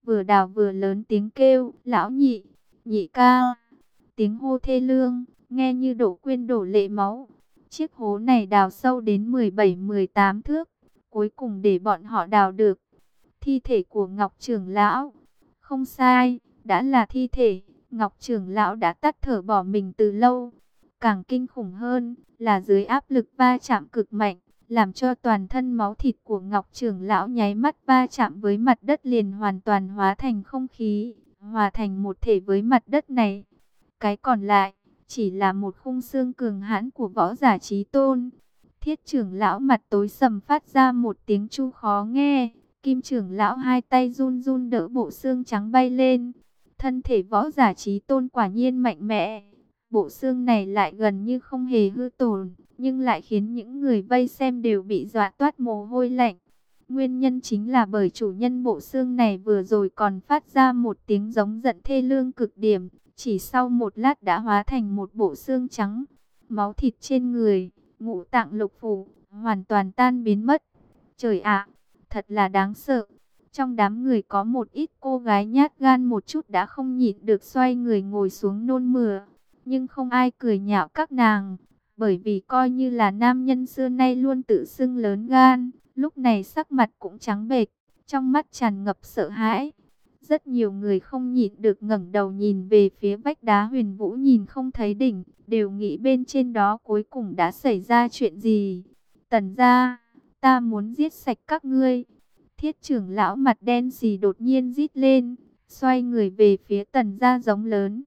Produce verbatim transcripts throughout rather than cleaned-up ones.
vừa đào vừa lớn tiếng kêu, lão nhị, nhị ca. Tiếng hô thê lương, nghe như đổ quyên đổ lệ máu. Chiếc hố này đào sâu đến mười bảy mười tám thước, cuối cùng để bọn họ đào được thi thể của Ngọc trưởng lão. Không sai, đã là thi thể. Ngọc trưởng lão đã tắt thở bỏ mình từ lâu. Càng kinh khủng hơn là dưới áp lực va chạm cực mạnh, làm cho toàn thân máu thịt của Ngọc trưởng lão nháy mắt va chạm với mặt đất liền hoàn toàn hóa thành không khí, hòa thành một thể với mặt đất này. Cái còn lại chỉ là một khung xương cường hãn của võ giả chí tôn. Thiết trưởng lão mặt tối sầm phát ra một tiếng chu khó nghe. Kim trưởng lão hai tay run run đỡ bộ xương trắng bay lên. Thân thể võ giả chí tôn quả nhiên mạnh mẽ. Bộ xương này lại gần như không hề hư tổn, nhưng lại khiến những người vây xem đều bị dọa toát mồ hôi lạnh. Nguyên nhân chính là bởi chủ nhân bộ xương này vừa rồi còn phát ra một tiếng giống giận thê lương cực điểm. Chỉ sau một lát đã hóa thành một bộ xương trắng. Máu thịt trên người, ngũ tạng lục phủ, hoàn toàn tan biến mất. Trời ạ, thật là đáng sợ. Trong đám người có một ít cô gái nhát gan một chút đã không nhịn được xoay người ngồi xuống nôn mửa. Nhưng không ai cười nhạo các nàng, bởi vì coi như là nam nhân xưa nay luôn tự xưng lớn gan, lúc này sắc mặt cũng trắng bệch, trong mắt tràn ngập sợ hãi. Rất nhiều người không nhịn được ngẩng đầu nhìn về phía vách đá huyền vũ nhìn không thấy đỉnh, đều nghĩ bên trên đó cuối cùng đã xảy ra chuyện gì. Tần gia, ta muốn giết sạch các ngươi. Thiết trưởng lão mặt đen xì đột nhiên rít lên, xoay người về phía tần gia giống lớn.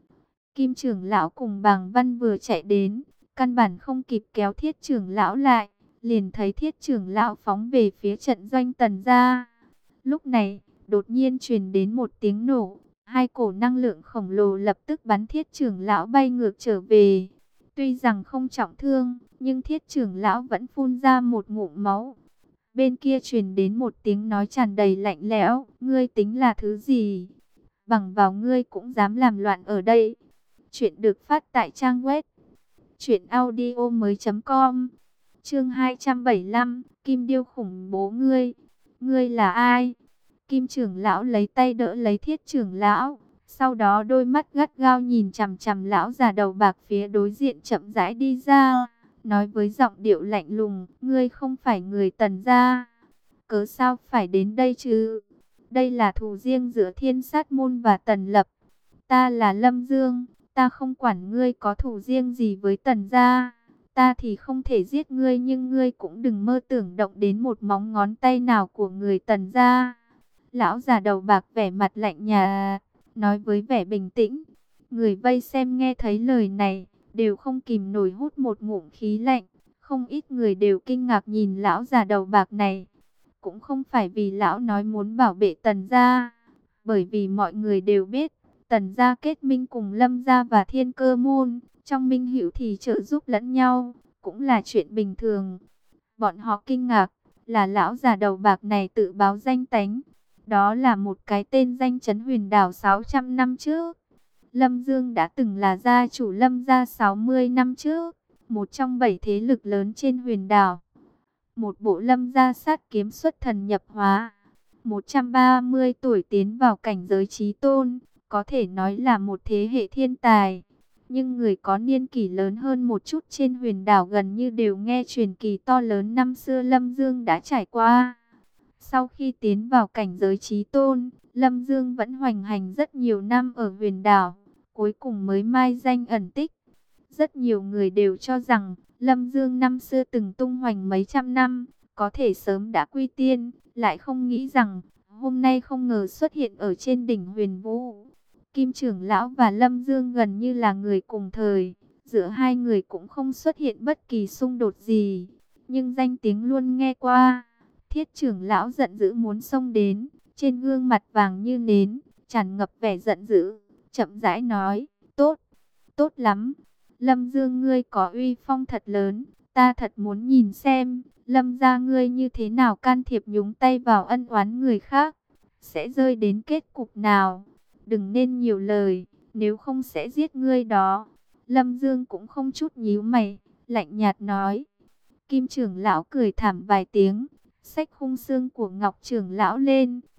Kim trưởng lão cùng Bàng Văn vừa chạy đến, căn bản không kịp kéo thiết trưởng lão lại, liền thấy thiết trưởng lão phóng về phía trận doanh tần gia. Lúc này, đột nhiên truyền đến một tiếng nổ, hai cổ năng lượng khổng lồ lập tức bắn thiết trưởng lão bay ngược trở về. Tuy rằng không trọng thương, nhưng thiết trưởng lão vẫn phun ra một ngụm máu. Bên kia truyền đến một tiếng nói tràn đầy lạnh lẽo, ngươi tính là thứ gì? Bằng vào ngươi cũng dám làm loạn ở đây. Chuyện được phát tại trang web truyện audio mới chấm com. Chương hai trăm bảy mươi lăm, Kim Điêu khủng bố ngươi. Ngươi là ai? Kim trưởng lão lấy tay đỡ lấy thiết trưởng lão, sau đó đôi mắt gắt gao nhìn chằm chằm lão già đầu bạc phía đối diện chậm rãi đi ra, nói với giọng điệu lạnh lùng, ngươi không phải người Tần gia, cớ sao phải đến đây chứ? Đây là thù riêng giữa Thiên Sát môn và Tần Lập. Ta là Lâm Dương, ta không quản ngươi có thù riêng gì với Tần gia, ta thì không thể giết ngươi, nhưng ngươi cũng đừng mơ tưởng động đến một móng ngón tay nào của người Tần gia. Lão già đầu bạc vẻ mặt lạnh nhạt, nói với vẻ bình tĩnh. Người vây xem nghe thấy lời này, đều không kìm nổi hút một ngụm khí lạnh. Không ít người đều kinh ngạc nhìn lão già đầu bạc này. Cũng không phải vì lão nói muốn bảo vệ Tần gia, bởi vì mọi người đều biết, Tần gia kết minh cùng Lâm gia và Thiên Cơ môn, trong minh hữu thì trợ giúp lẫn nhau, cũng là chuyện bình thường. Bọn họ kinh ngạc là lão già đầu bạc này tự báo danh tánh. Đó là một cái tên danh chấn huyền đảo sáu trăm năm trước. Lâm Dương đã từng là gia chủ Lâm gia sáu mươi năm trước, một trong bảy thế lực lớn trên huyền đảo. Một bộ Lâm gia sát kiếm xuất thần nhập hóa, một trăm ba mươi tuổi tiến vào cảnh giới chí tôn, có thể nói là một thế hệ thiên tài. Nhưng người có niên kỷ lớn hơn một chút trên huyền đảo gần như đều nghe truyền kỳ to lớn năm xưa Lâm Dương đã trải qua. Sau khi tiến vào cảnh giới chí tôn, Lâm Dương vẫn hoành hành rất nhiều năm ở huyền đảo, cuối cùng mới mai danh ẩn tích. Rất nhiều người đều cho rằng Lâm Dương năm xưa từng tung hoành mấy trăm năm, có thể sớm đã quy tiên, lại không nghĩ rằng hôm nay không ngờ xuất hiện ở trên đỉnh huyền vũ. Kim trưởng lão và Lâm Dương gần như là người cùng thời, giữa hai người cũng không xuất hiện bất kỳ xung đột gì, nhưng danh tiếng luôn nghe qua. Thiết trưởng lão giận dữ muốn xông đến, trên gương mặt vàng như nến, tràn ngập vẻ giận dữ, chậm rãi nói, tốt, tốt lắm. Lâm Dương ngươi có uy phong thật lớn, ta thật muốn nhìn xem, Lâm gia ngươi như thế nào can thiệp nhúng tay vào ân oán người khác, sẽ rơi đến kết cục nào. Đừng nên nhiều lời, nếu không sẽ giết ngươi đó. Lâm Dương cũng không chút nhíu mày, lạnh nhạt nói. Kim trưởng lão cười thảm vài tiếng, xách khung xương của Ngọc trưởng lão lên,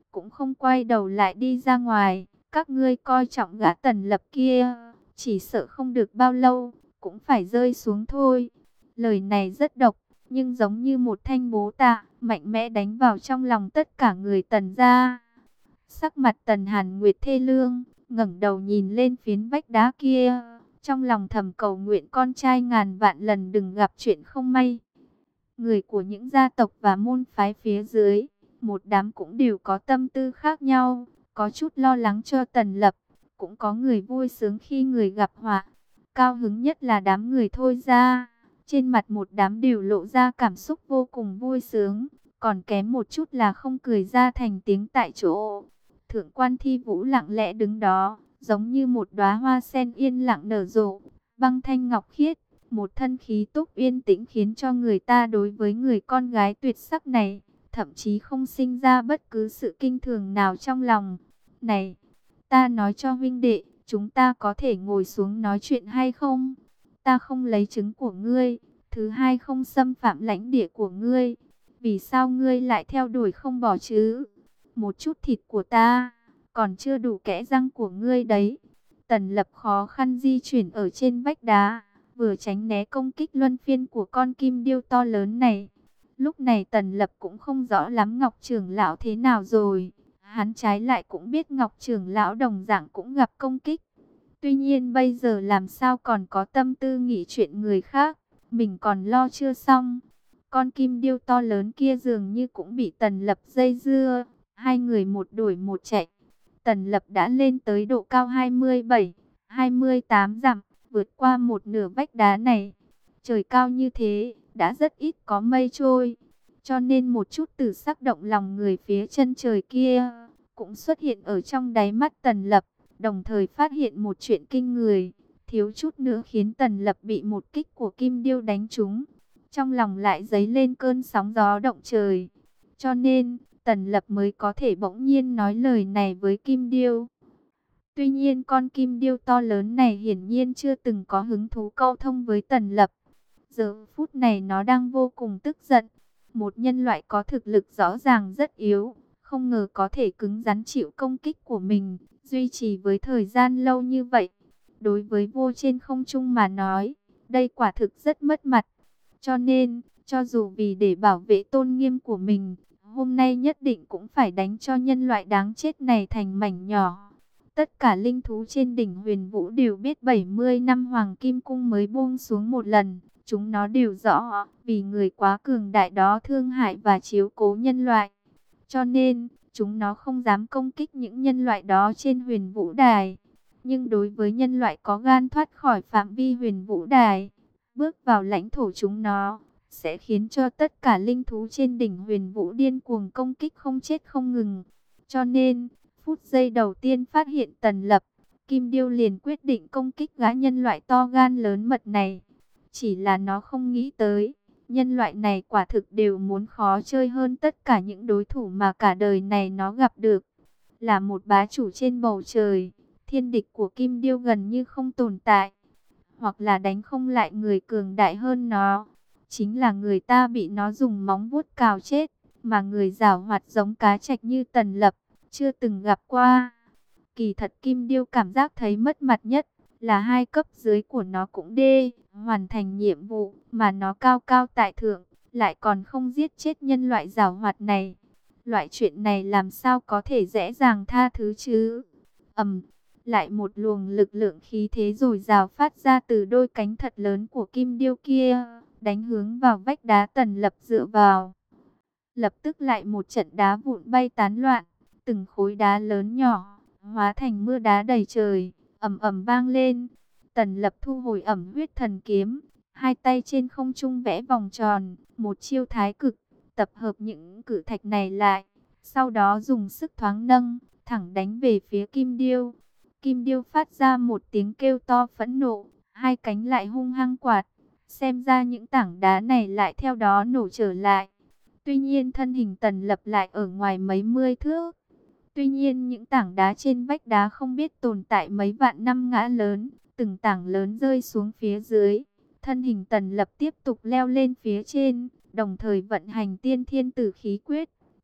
cũng không quay đầu lại đi ra ngoài. Các ngươi coi trọng gã Tần Lập kia, chỉ sợ không được bao lâu, cũng phải rơi xuống thôi. Lời này rất độc, nhưng giống như một thanh bố tạ, mạnh mẽ đánh vào trong lòng tất cả người Tần gia. Sắc mặt Tần Hàn Nguyệt thê lương, ngẩng đầu nhìn lên phiến vách đá kia, trong lòng thầm cầu nguyện con trai ngàn vạn lần đừng gặp chuyện không may. Người của những gia tộc và môn phái phía dưới, một đám cũng đều có tâm tư khác nhau, có chút lo lắng cho Tần Lập, cũng có người vui sướng khi người gặp họa. Cao hứng nhất là đám người Thôi gia, trên mặt một đám đều lộ ra cảm xúc vô cùng vui sướng, còn kém một chút là không cười ra thành tiếng tại chỗ. Thượng quan Thi Vũ lặng lẽ đứng đó, giống như một đóa hoa sen yên lặng nở rộ, băng thanh ngọc khiết, một thân khí túc yên tĩnh khiến cho người ta đối với người con gái tuyệt sắc này, thậm chí không sinh ra bất cứ sự kinh thường nào trong lòng. Này, ta nói cho huynh đệ, chúng ta có thể ngồi xuống nói chuyện hay không? Ta không lấy trứng của ngươi, thứ hai không xâm phạm lãnh địa của ngươi. Vì sao ngươi lại theo đuổi không bỏ chứ? Một chút thịt của ta, còn chưa đủ kẽ răng của ngươi đấy. Tần Lập khó khăn di chuyển ở trên vách đá, vừa tránh né công kích luân phiên của con kim điêu to lớn này. Lúc này Tần Lập cũng không rõ lắm Ngọc trưởng lão thế nào rồi. Hắn trái lại cũng biết Ngọc trưởng lão đồng dạng cũng gặp công kích. Tuy nhiên bây giờ làm sao còn có tâm tư nghĩ chuyện người khác, mình còn lo chưa xong. Con kim điêu to lớn kia dường như cũng bị Tần Lập dây dưa, hai người một đuổi một chạy. Tần Lập đã lên tới độ cao hai mươi bảy, hai mươi tám dặm, vượt qua một nửa vách đá này. Trời cao như thế, đã rất ít có mây trôi, cho nên một chút tử sắc động lòng người phía chân trời kia cũng xuất hiện ở trong đáy mắt Tần Lập, đồng thời phát hiện một chuyện kinh người, thiếu chút nữa khiến Tần Lập bị một kích của kim điêu đánh trúng. Trong lòng lại dấy lên cơn sóng gió động trời, cho nên Tần Lập mới có thể bỗng nhiên nói lời này với kim điêu. Tuy nhiên con kim điêu to lớn này hiển nhiên chưa từng có hứng thú câu thông với Tần Lập. Giờ phút này nó đang vô cùng tức giận. Một nhân loại có thực lực rõ ràng rất yếu, không ngờ có thể cứng rắn chịu công kích của mình, duy trì với thời gian lâu như vậy. Đối với vô trên không trung mà nói, đây quả thực rất mất mặt. Cho nên, cho dù vì để bảo vệ tôn nghiêm của mình, hôm nay nhất định cũng phải đánh cho nhân loại đáng chết này thành mảnh nhỏ. Tất cả linh thú trên đỉnh Huyền Vũ đều biết bảy mươi năm Hoàng Kim Cung mới buông xuống một lần. Chúng nó đều rõ, vì người quá cường đại đó thương hại và chiếu cố nhân loại. Cho nên, chúng nó không dám công kích những nhân loại đó trên Huyền Vũ Đài. Nhưng đối với nhân loại có gan thoát khỏi phạm vi Huyền Vũ Đài, bước vào lãnh thổ chúng nó, sẽ khiến cho tất cả linh thú trên đỉnh Huyền Vũ điên cuồng công kích không chết không ngừng. Cho nên, phút giây đầu tiên phát hiện Tần Lập, Kim Điêu liền quyết định công kích gã nhân loại to gan lớn mật này. Chỉ là nó không nghĩ tới, nhân loại này quả thực đều muốn khó chơi hơn tất cả những đối thủ mà cả đời này nó gặp được. Là một bá chủ trên bầu trời, thiên địch của Kim Điêu gần như không tồn tại. Hoặc là đánh không lại người cường đại hơn nó, chính là người ta bị nó dùng móng vuốt cào chết. Mà người giảo hoạt giống cá trạch như Tần Lập, chưa từng gặp qua. Kỳ thật Kim Điêu cảm giác thấy mất mặt nhất là hai cấp dưới của nó cũng đê, hoàn thành nhiệm vụ mà nó cao cao tại thượng, lại còn không giết chết nhân loại giảo hoạt này. Loại chuyện này làm sao có thể dễ dàng tha thứ chứ? Ầm, lại một luồng lực lượng khí thế dồi dào phát ra từ đôi cánh thật lớn của Kim Điêu kia, đánh hướng vào vách đá Tần Lập dựa vào. Lập tức lại một trận đá vụn bay tán loạn, từng khối đá lớn nhỏ hóa thành mưa đá đầy trời, ầm ầm vang lên. Tần Lập thu hồi ẩm huyết thần kiếm, hai tay trên không trung vẽ vòng tròn, một chiêu thái cực, tập hợp những cử thạch này lại, sau đó dùng sức thoáng nâng, thẳng đánh về phía Kim Điêu. Kim Điêu phát ra một tiếng kêu to phẫn nộ, hai cánh lại hung hăng quạt, xem ra những tảng đá này lại theo đó nổ trở lại. Tuy nhiên thân hình Tần Lập lại ở ngoài mấy mươi thước. Tuy nhiên những tảng đá trên vách đá không biết tồn tại mấy vạn năm ngã lớn, từng tảng lớn rơi xuống phía dưới. Thân hình Tần Lập tiếp tục leo lên phía trên, đồng thời vận hành tiên thiên tử khí quyết,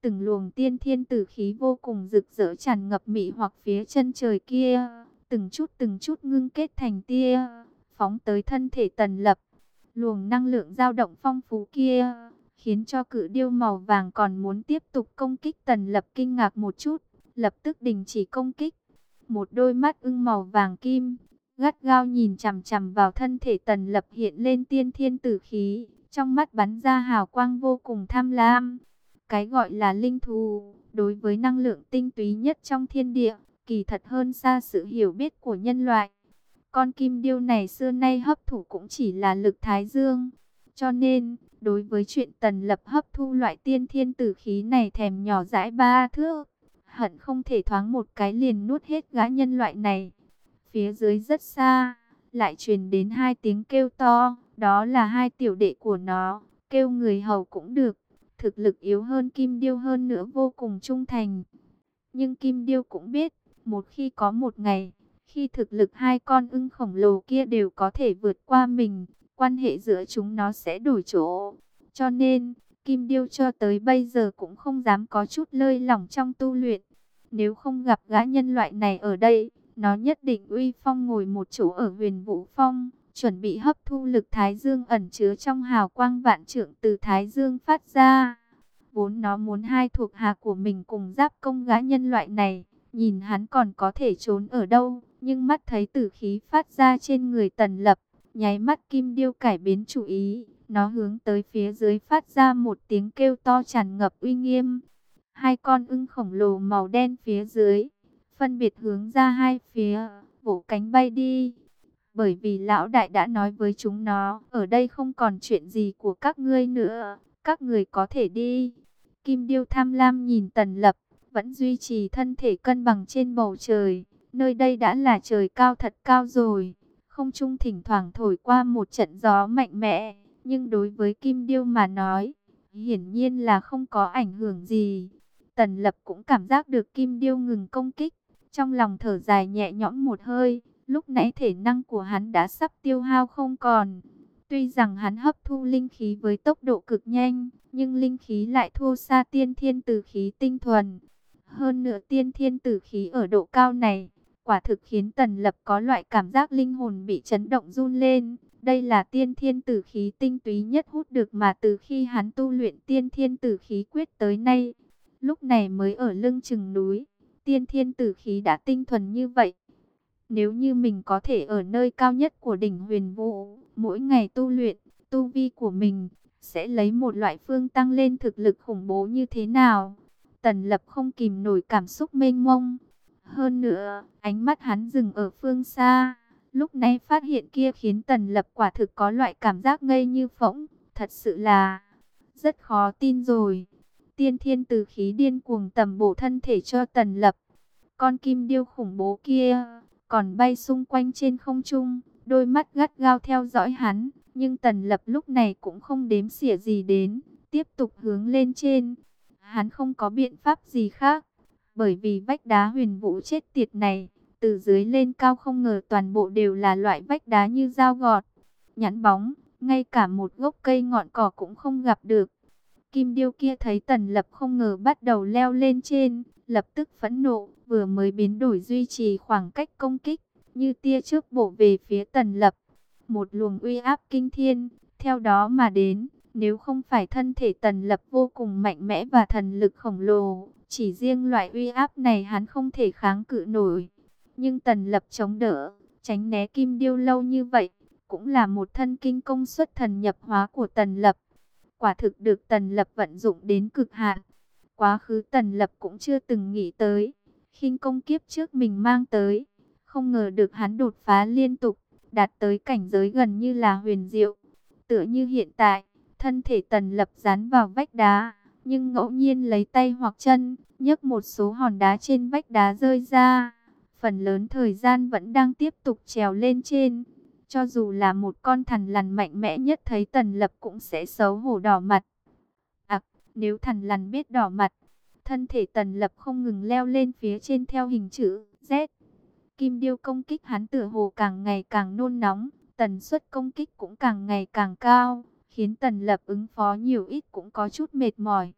Từng luồng tiên thiên tử khí vô cùng rực rỡ tràn ngập mị hoặc phía chân trời kia, từng chút từng chút ngưng kết thành tia, phóng tới thân thể Tần Lập. Luồng năng lượng dao động phong phú kia, khiến cho cự điêu màu vàng còn muốn tiếp tục công kích Tần Lập kinh ngạc một chút, lập tức đình chỉ công kích. Một đôi mắt ưng màu vàng kim, gắt gao nhìn chằm chằm vào thân thể Tần Lập hiện lên tiên thiên tử khí, trong mắt bắn ra hào quang vô cùng tham lam. Cái gọi là linh thú, đối với năng lượng tinh túy nhất trong thiên địa, kỳ thật hơn xa sự hiểu biết của nhân loại. Con kim điêu này xưa nay hấp thụ cũng chỉ là lực thái dương. Cho nên, đối với chuyện Tần Lập hấp thu loại tiên thiên tử khí này thèm nhỏ dãi ba thước, hận không thể thoáng một cái liền nuốt hết gã nhân loại này. Phía dưới rất xa, lại truyền đến hai tiếng kêu to, đó là hai tiểu đệ của nó, kêu người hầu cũng được. Thực lực yếu hơn Kim Điêu hơn nữa vô cùng trung thành. Nhưng Kim Điêu cũng biết, một khi có một ngày, khi thực lực hai con ưng khổng lồ kia đều có thể vượt qua mình, quan hệ giữa chúng nó sẽ đổi chỗ. Cho nên, Kim Điêu cho tới bây giờ cũng không dám có chút lơi lỏng trong tu luyện. Nếu không gặp gã nhân loại này ở đây, nó nhất định uy phong ngồi một chỗ ở Huyền Vũ Phong, chuẩn bị hấp thu lực Thái Dương ẩn chứa trong hào quang vạn trượng từ Thái Dương phát ra. Vốn nó muốn hai thuộc hạ của mình cùng giáp công gã nhân loại này, nhìn hắn còn có thể trốn ở đâu, nhưng mắt thấy tử khí phát ra trên người Tần Lập, nháy mắt Kim Điêu cải biến chủ ý, nó hướng tới phía dưới phát ra một tiếng kêu to tràn ngập uy nghiêm. Hai con ưng khổng lồ màu đen phía dưới, phân biệt hướng ra hai phía, vỗ cánh bay đi. Bởi vì lão đại đã nói với chúng nó, ở đây không còn chuyện gì của các ngươi nữa, các người có thể đi. Kim Điêu tham lam nhìn Tần Lập, vẫn duy trì thân thể cân bằng trên bầu trời. Nơi đây đã là trời cao thật cao rồi, không trung thỉnh thoảng thổi qua một trận gió mạnh mẽ, nhưng đối với Kim Điêu mà nói, hiển nhiên là không có ảnh hưởng gì. Tần Lập cũng cảm giác được Kim Điêu ngừng công kích, trong lòng thở dài nhẹ nhõm một hơi. Lúc nãy thể năng của hắn đã sắp tiêu hao không còn. Tuy rằng hắn hấp thu linh khí với tốc độ cực nhanh, nhưng linh khí lại thua xa tiên thiên tử khí tinh thuần. Hơn nữa tiên thiên tử khí ở độ cao này, quả thực khiến Tần Lập có loại cảm giác linh hồn bị chấn động run lên. Đây là tiên thiên tử khí tinh túy nhất hút được mà từ khi hắn tu luyện tiên thiên tử khí quyết tới nay. Lúc này mới ở lưng chừng núi, tiên thiên tử khí đã tinh thuần như vậy. Nếu như mình có thể ở nơi cao nhất của đỉnh Huyền Vũ, mỗi ngày tu luyện, tu vi của mình sẽ lấy một loại phương tăng lên thực lực khủng bố như thế nào? Tần Lập không kìm nổi cảm xúc mênh mông. Hơn nữa, ánh mắt hắn dừng ở phương xa. Lúc này phát hiện kia khiến Tần Lập quả thực có loại cảm giác ngây như phỗng. Thật sự là rất khó tin rồi. Tiên thiên tử khí điên cuồng tầm bổ thân thể cho Tần Lập. Con kim điêu khủng bố kia còn bay xung quanh trên không trung, đôi mắt gắt gao theo dõi hắn, nhưng Tần Lập lúc này cũng không đếm xỉa gì đến, tiếp tục hướng lên trên. Hắn không có biện pháp gì khác, bởi vì vách đá Huyền Vũ chết tiệt này, từ dưới lên cao không ngờ toàn bộ đều là loại vách đá như dao gọt, nhẵn bóng, ngay cả một gốc cây ngọn cỏ cũng không gặp được. Kim điêu kia thấy Tần Lập không ngờ bắt đầu leo lên trên, lập tức phẫn nộ, vừa mới biến đổi duy trì khoảng cách công kích, như tia chớp bổ về phía Tần Lập. Một luồng uy áp kinh thiên, theo đó mà đến, nếu không phải thân thể Tần Lập vô cùng mạnh mẽ và thần lực khổng lồ, chỉ riêng loại uy áp này hắn không thể kháng cự nổi. Nhưng Tần Lập chống đỡ, tránh né kim điêu lâu như vậy, cũng là một thân kinh công xuất thần nhập hóa của Tần Lập. Quả thực được Tần Lập vận dụng đến cực hạn. Quá khứ Tần Lập cũng chưa từng nghĩ tới, khinh công kiếp trước mình mang tới, không ngờ được hắn đột phá liên tục, đạt tới cảnh giới gần như là huyền diệu. Tựa như hiện tại, thân thể Tần Lập dán vào vách đá, nhưng ngẫu nhiên lấy tay hoặc chân, nhấc một số hòn đá trên vách đá rơi ra. Phần lớn thời gian vẫn đang tiếp tục trèo lên trên. Cho dù là một con thằn lằn mạnh mẽ nhất thấy Tần Lập cũng sẽ xấu hổ đỏ mặt. À, nếu thằn lằn biết đỏ mặt, thân thể Tần Lập không ngừng leo lên phía trên theo hình chữ Z. Kim điêu công kích hắn tựa hồ càng ngày càng nôn nóng, tần suất công kích cũng càng ngày càng cao, khiến Tần Lập ứng phó nhiều ít cũng có chút mệt mỏi.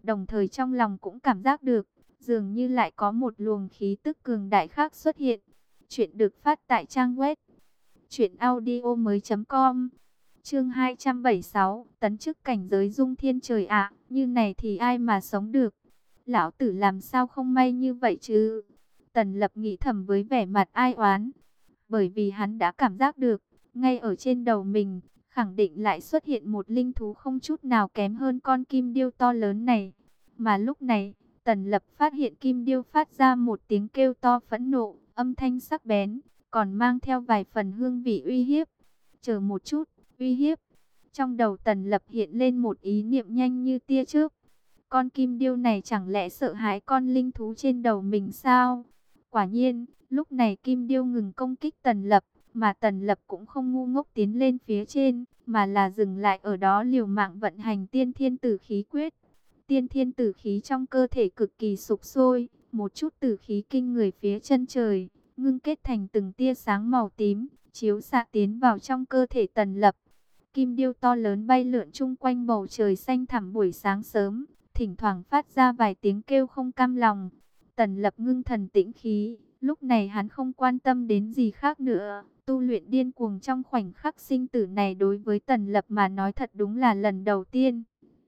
đồng thời trong lòng cũng cảm giác được, dường như lại có một luồng khí tức cường đại khác xuất hiện. Chuyện được phát tại trang web truyện audio mới chấm com. Chương hai trăm bảy mươi sáu, tấn chức cảnh giới dung thiên trời ạ, như này thì ai mà sống được. Lão tử làm sao không may như vậy chứ? Tần Lập nghĩ thầm với vẻ mặt ai oán, bởi vì hắn đã cảm giác được, ngay ở trên đầu mình, khẳng định lại xuất hiện một linh thú không chút nào kém hơn con kim điêu to lớn này. Mà lúc này, Tần Lập phát hiện kim điêu phát ra một tiếng kêu to phẫn nộ, âm thanh sắc bén, còn mang theo vài phần hương vị uy hiếp. Chờ một chút, uy hiếp. Trong đầu Tần Lập hiện lên một ý niệm nhanh như tia chớp. Con kim điêu này chẳng lẽ sợ hãi con linh thú trên đầu mình sao? Quả nhiên, lúc này kim điêu ngừng công kích Tần Lập, mà Tần Lập cũng không ngu ngốc tiến lên phía trên, mà là dừng lại ở đó liều mạng vận hành tiên thiên tử khí quyết. Tiên thiên tử khí trong cơ thể cực kỳ sục sôi, một chút tử khí kinh người phía chân trời, ngưng kết thành từng tia sáng màu tím, chiếu xạ tiến vào trong cơ thể Tần Lập. Kim điêu to lớn bay lượn chung quanh bầu trời xanh thẳm buổi sáng sớm, thỉnh thoảng phát ra vài tiếng kêu không cam lòng. Tần Lập ngưng thần tĩnh khí, lúc này hắn không quan tâm đến gì khác nữa. Tu luyện điên cuồng trong khoảnh khắc sinh tử này đối với Tần Lập mà nói thật đúng là lần đầu tiên.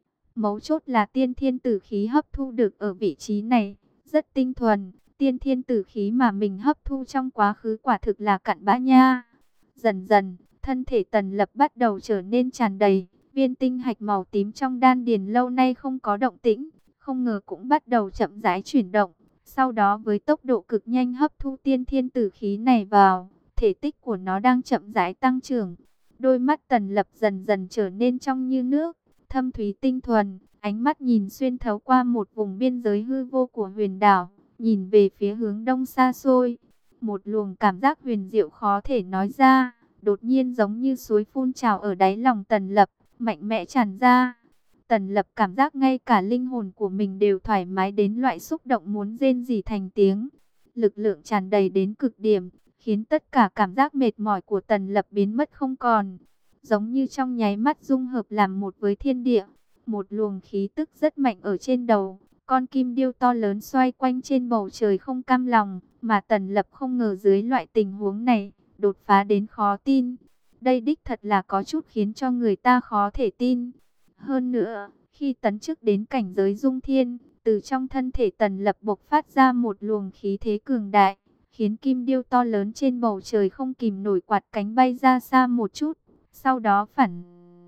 Mấu chốt là tiên thiên tử khí hấp thu được ở vị trí này, rất tinh thuần. Tiên thiên tử khí mà mình hấp thu trong quá khứ quả thực là cặn bã nha. Dần dần, thân thể Tần Lập bắt đầu trở nên tràn đầy. Viên tinh hạch màu tím trong đan điền lâu nay không có động tĩnh, không ngờ cũng bắt đầu chậm rãi chuyển động. Sau đó với tốc độ cực nhanh hấp thu tiên thiên tử khí này vào, thể tích của nó đang chậm rãi tăng trưởng. Đôi mắt Tần Lập dần dần trở nên trong như nước, thâm thúy tinh thuần, ánh mắt nhìn xuyên thấu qua một vùng biên giới hư vô của huyền đảo, nhìn về phía hướng đông xa xôi. Một luồng cảm giác huyền diệu khó thể nói ra, đột nhiên giống như suối phun trào ở đáy lòng Tần Lập, mạnh mẽ tràn ra. Tần Lập cảm giác ngay cả linh hồn của mình đều thoải mái đến loại xúc động muốn rên rỉ thành tiếng. Lực lượng tràn đầy đến cực điểm, khiến tất cả cảm giác mệt mỏi của Tần Lập biến mất không còn. Giống như trong nháy mắt dung hợp làm một với thiên địa. Một luồng khí tức rất mạnh ở trên đầu. Con kim điêu to lớn xoay quanh trên bầu trời không cam lòng. Mà Tần Lập không ngờ dưới loại tình huống này, đột phá đến khó tin. Đây đích thật là có chút khiến cho người ta khó thể tin. Hơn nữa, khi tấn chức đến cảnh giới dung thiên, từ trong thân thể Tần Lập bộc phát ra một luồng khí thế cường đại, khiến kim điêu to lớn trên bầu trời không kìm nổi quạt cánh bay ra xa một chút. Sau đó phản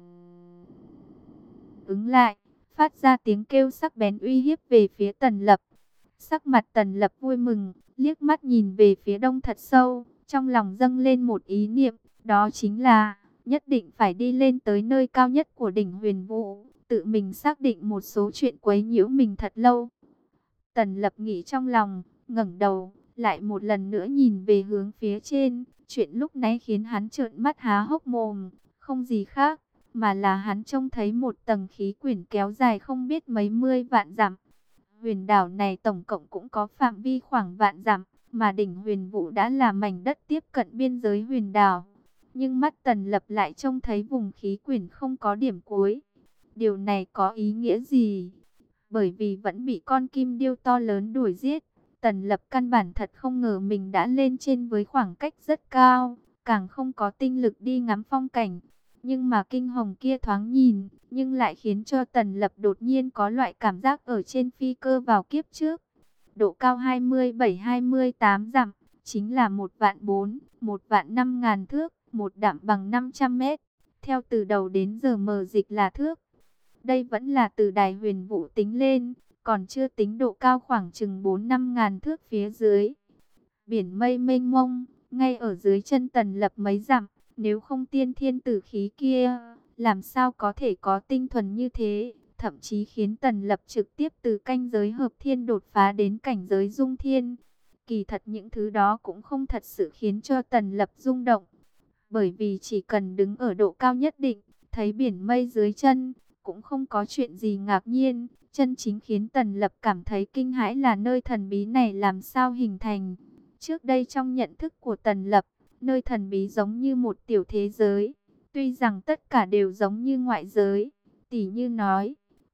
ứng lại, phát ra tiếng kêu sắc bén uy hiếp về phía Tần Lập. Sắc mặt Tần Lập vui mừng, liếc mắt nhìn về phía đông thật sâu, trong lòng dâng lên một ý niệm, đó chính là nhất định phải đi lên tới nơi cao nhất của đỉnh huyền vũ, tự mình xác định một số chuyện quấy nhiễu mình thật lâu. Tần Lập nghĩ trong lòng, ngẩng đầu, lại một lần nữa nhìn về hướng phía trên. Chuyện lúc nãy khiến hắn trợn mắt há hốc mồm, không gì khác, mà là hắn trông thấy một tầng khí quyển kéo dài không biết mấy mươi vạn dặm. Huyền đảo này tổng cộng cũng có phạm vi khoảng vạn dặm, mà đỉnh huyền vũ đã là mảnh đất tiếp cận biên giới huyền đảo. Nhưng mắt Tần Lập lại trông thấy vùng khí quyển không có điểm cuối. Điều này có ý nghĩa gì? Bởi vì vẫn bị con kim điêu to lớn đuổi giết, Tần Lập căn bản thật không ngờ mình đã lên trên với khoảng cách rất cao, càng không có tinh lực đi ngắm phong cảnh. Nhưng mà kinh hồng kia thoáng nhìn, nhưng lại khiến cho Tần Lập đột nhiên có loại cảm giác ở trên phi cơ vào kiếp trước. Độ cao hai mươi bảy hai mươi tám dặm, chính là một vạn bốn, một vạn năm ngàn thước, một dặm bằng năm trăm mét. Theo từ đầu đến giờ mờ dịch là thước. Đây vẫn là từ đài huyền vũ tính lên, còn chưa tính độ cao khoảng chừng bốn năm ngàn thước phía dưới. Biển mây mênh mông, ngay ở dưới chân Tần Lập mấy dặm, nếu không tiên thiên tử khí kia, làm sao có thể có tinh thuần như thế, thậm chí khiến Tần Lập trực tiếp từ canh giới hợp thiên đột phá đến cảnh giới dung thiên. Kỳ thật những thứ đó cũng không thật sự khiến cho Tần Lập rung động, bởi vì chỉ cần đứng ở độ cao nhất định, thấy biển mây dưới chân, cũng không có chuyện gì ngạc nhiên. Chân chính khiến Tần Lập cảm thấy kinh hãi là nơi thần bí này làm sao hình thành. Trước đây trong nhận thức của Tần Lập, nơi thần bí giống như một tiểu thế giới. Tuy rằng tất cả đều giống như ngoại giới, tỉ như nói,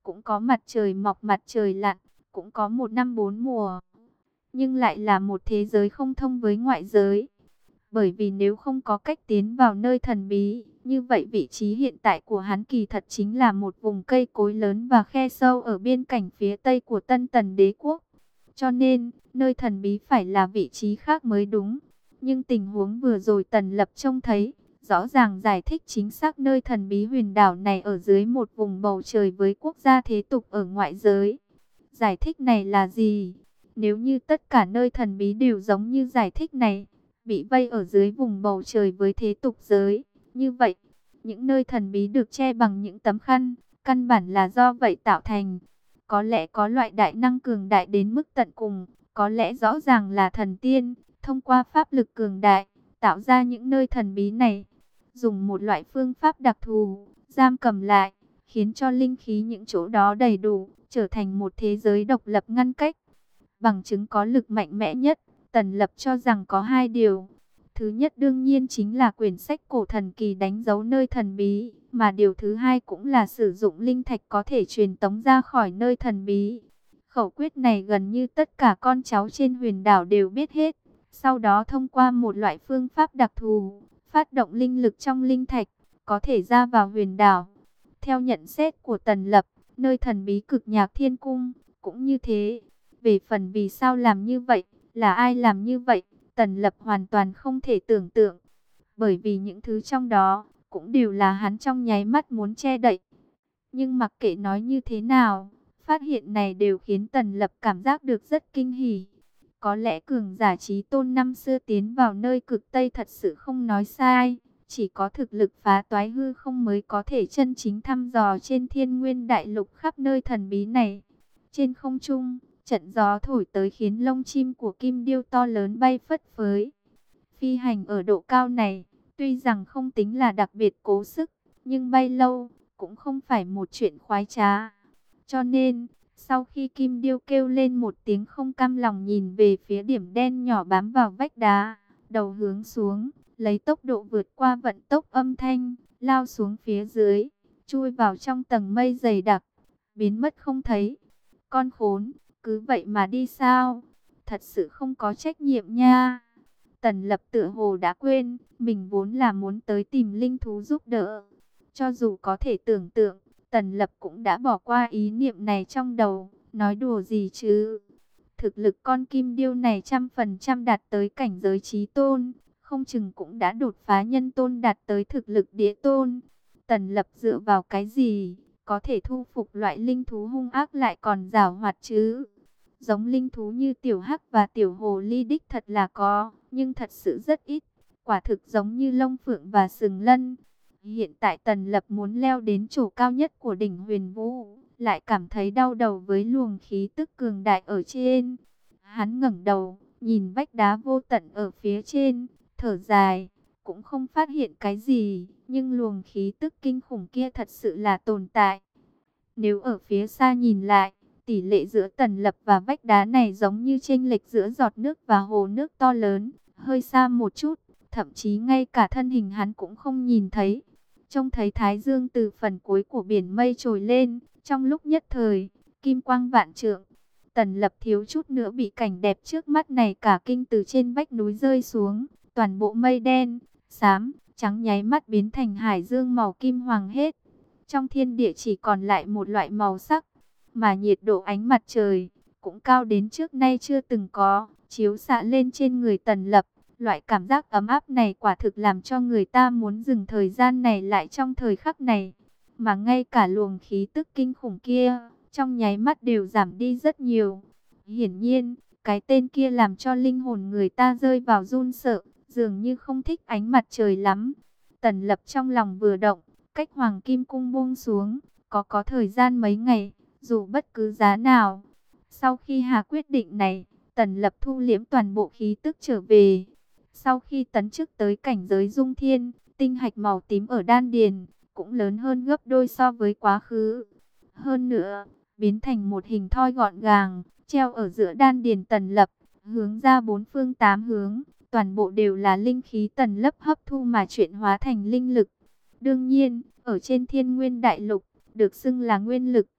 cũng có mặt trời mọc mặt trời lặn, cũng có một năm bốn mùa, nhưng lại là một thế giới không thông với ngoại giới. Bởi vì nếu không có cách tiến vào nơi thần bí, như vậy vị trí hiện tại của hắn kỳ thật chính là một vùng cây cối lớn và khe sâu ở biên cảnh phía tây của Tân Tần Đế quốc. Cho nên, nơi thần bí phải là vị trí khác mới đúng. Nhưng tình huống vừa rồi Tần Lập trông thấy, rõ ràng giải thích chính xác nơi thần bí huyền đảo này ở dưới một vùng bầu trời với quốc gia thế tục ở ngoại giới. Giải thích này là gì? Nếu như tất cả nơi thần bí đều giống như giải thích này, bị vây ở dưới vùng bầu trời với thế tục giới, như vậy, những nơi thần bí được che bằng những tấm khăn, căn bản là do vậy tạo thành. Có lẽ có loại đại năng cường đại đến mức tận cùng, có lẽ rõ ràng là thần tiên, thông qua pháp lực cường đại, tạo ra những nơi thần bí này, dùng một loại phương pháp đặc thù, giam cầm lại, khiến cho linh khí những chỗ đó đầy đủ, trở thành một thế giới độc lập ngăn cách. Bằng chứng có lực mạnh mẽ nhất, Tần Lập cho rằng có hai điều. Thứ nhất đương nhiên chính là quyển sách cổ thần kỳ đánh dấu nơi thần bí, mà điều thứ hai cũng là sử dụng linh thạch có thể truyền tống ra khỏi nơi thần bí. Khẩu quyết này gần như tất cả con cháu trên huyền đảo đều biết hết. Sau đó thông qua một loại phương pháp đặc thù, phát động linh lực trong linh thạch, có thể ra vào huyền đảo. Theo nhận xét của Tần Lập, nơi thần bí Cực Nhạc Thiên Cung cũng như thế. Về phần vì sao làm như vậy, là ai làm như vậy, Tần Lập hoàn toàn không thể tưởng tượng. Bởi vì những thứ trong đó, cũng đều là hắn trong nháy mắt muốn che đậy. Nhưng mặc kệ nói như thế nào, phát hiện này đều khiến Tần Lập cảm giác được rất kinh hỉ. Có lẽ cường giả trí tôn năm xưa tiến vào nơi cực Tây thật sự không nói sai. Chỉ có thực lực phá toái hư không mới có thể chân chính thăm dò trên thiên nguyên đại lục khắp nơi thần bí này. Trên không trung, trận gió thổi tới khiến lông chim của kim điêu to lớn bay phất phới. Phi hành ở độ cao này, tuy rằng không tính là đặc biệt cố sức, nhưng bay lâu cũng không phải một chuyện khoái trá. Cho nên, sau khi kim điêu kêu lên một tiếng không cam lòng nhìn về phía điểm đen nhỏ bám vào vách đá, đầu hướng xuống, lấy tốc độ vượt qua vận tốc âm thanh, lao xuống phía dưới, chui vào trong tầng mây dày đặc, biến mất không thấy. Con khốn, cứ vậy mà đi sao? Thật sự không có trách nhiệm nha. Tần Lập tựa hồ đã quên, mình vốn là muốn tới tìm linh thú giúp đỡ. Cho dù có thể tưởng tượng, Tần Lập cũng đã bỏ qua ý niệm này trong đầu, nói đùa gì chứ. Thực lực con kim điêu này trăm phần trăm đạt tới cảnh giới chí tôn, không chừng cũng đã đột phá nhân tôn đạt tới thực lực địa tôn. Tần Lập dựa vào cái gì, có thể thu phục loại linh thú hung ác lại còn giảo hoạt chứ? Giống linh thú như tiểu hắc và tiểu hồ ly đích thật là có, nhưng thật sự rất ít. Quả thực giống như Long Phượng và Sừng Lân. Hiện tại Tần Lập muốn leo đến chỗ cao nhất của đỉnh Huyền Vũ, lại cảm thấy đau đầu với luồng khí tức cường đại ở trên. Hắn ngẩng đầu, nhìn vách đá vô tận ở phía trên, thở dài, cũng không phát hiện cái gì, nhưng luồng khí tức kinh khủng kia thật sự là tồn tại. Nếu ở phía xa nhìn lại, tỷ lệ giữa Tần Lập và vách đá này giống như chênh lệch giữa giọt nước và hồ nước to lớn, hơi xa một chút, thậm chí ngay cả thân hình hắn cũng không nhìn thấy. Trông thấy thái dương từ phần cuối của biển mây trồi lên, trong lúc nhất thời, kim quang vạn trượng. Tần Lập thiếu chút nữa bị cảnh đẹp trước mắt này cả kinh từ trên vách núi rơi xuống, toàn bộ mây đen, xám, trắng nháy mắt biến thành hải dương màu kim hoàng hết. Trong thiên địa chỉ còn lại một loại màu sắc, mà nhiệt độ ánh mặt trời cũng cao đến trước nay chưa từng có, chiếu xạ lên trên người Tần Lập. Loại cảm giác ấm áp này quả thực làm cho người ta muốn dừng thời gian này lại trong thời khắc này. Mà ngay cả luồng khí tức kinh khủng kia, trong nháy mắt đều giảm đi rất nhiều. Hiển nhiên, cái tên kia làm cho linh hồn người ta rơi vào run sợ, dường như không thích ánh mặt trời lắm. Tần Lập trong lòng vừa động, cách Hoàng Kim Cung buông xuống, có có thời gian mấy ngày, dù bất cứ giá nào. Sau khi hạ quyết định này, Tần Lập thu liễm toàn bộ khí tức trở về. Sau khi tấn chức tới cảnh giới dung thiên, tinh hạch màu tím ở đan điền cũng lớn hơn gấp đôi so với quá khứ. Hơn nữa, biến thành một hình thoi gọn gàng, treo ở giữa đan điền Tần Lập, hướng ra bốn phương tám hướng, toàn bộ đều là linh khí Tần Lập hấp thu mà chuyển hóa thành linh lực. Đương nhiên, ở trên Thiên Nguyên Đại Lục, được xưng là nguyên lực.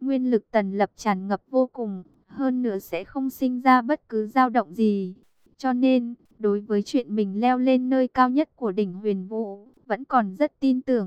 Nguyên lực Tần Lập tràn ngập vô cùng, hơn nữa sẽ không sinh ra bất cứ dao động gì. Cho nên, đối với chuyện mình leo lên nơi cao nhất của đỉnh huyền vũ, vẫn còn rất tin tưởng.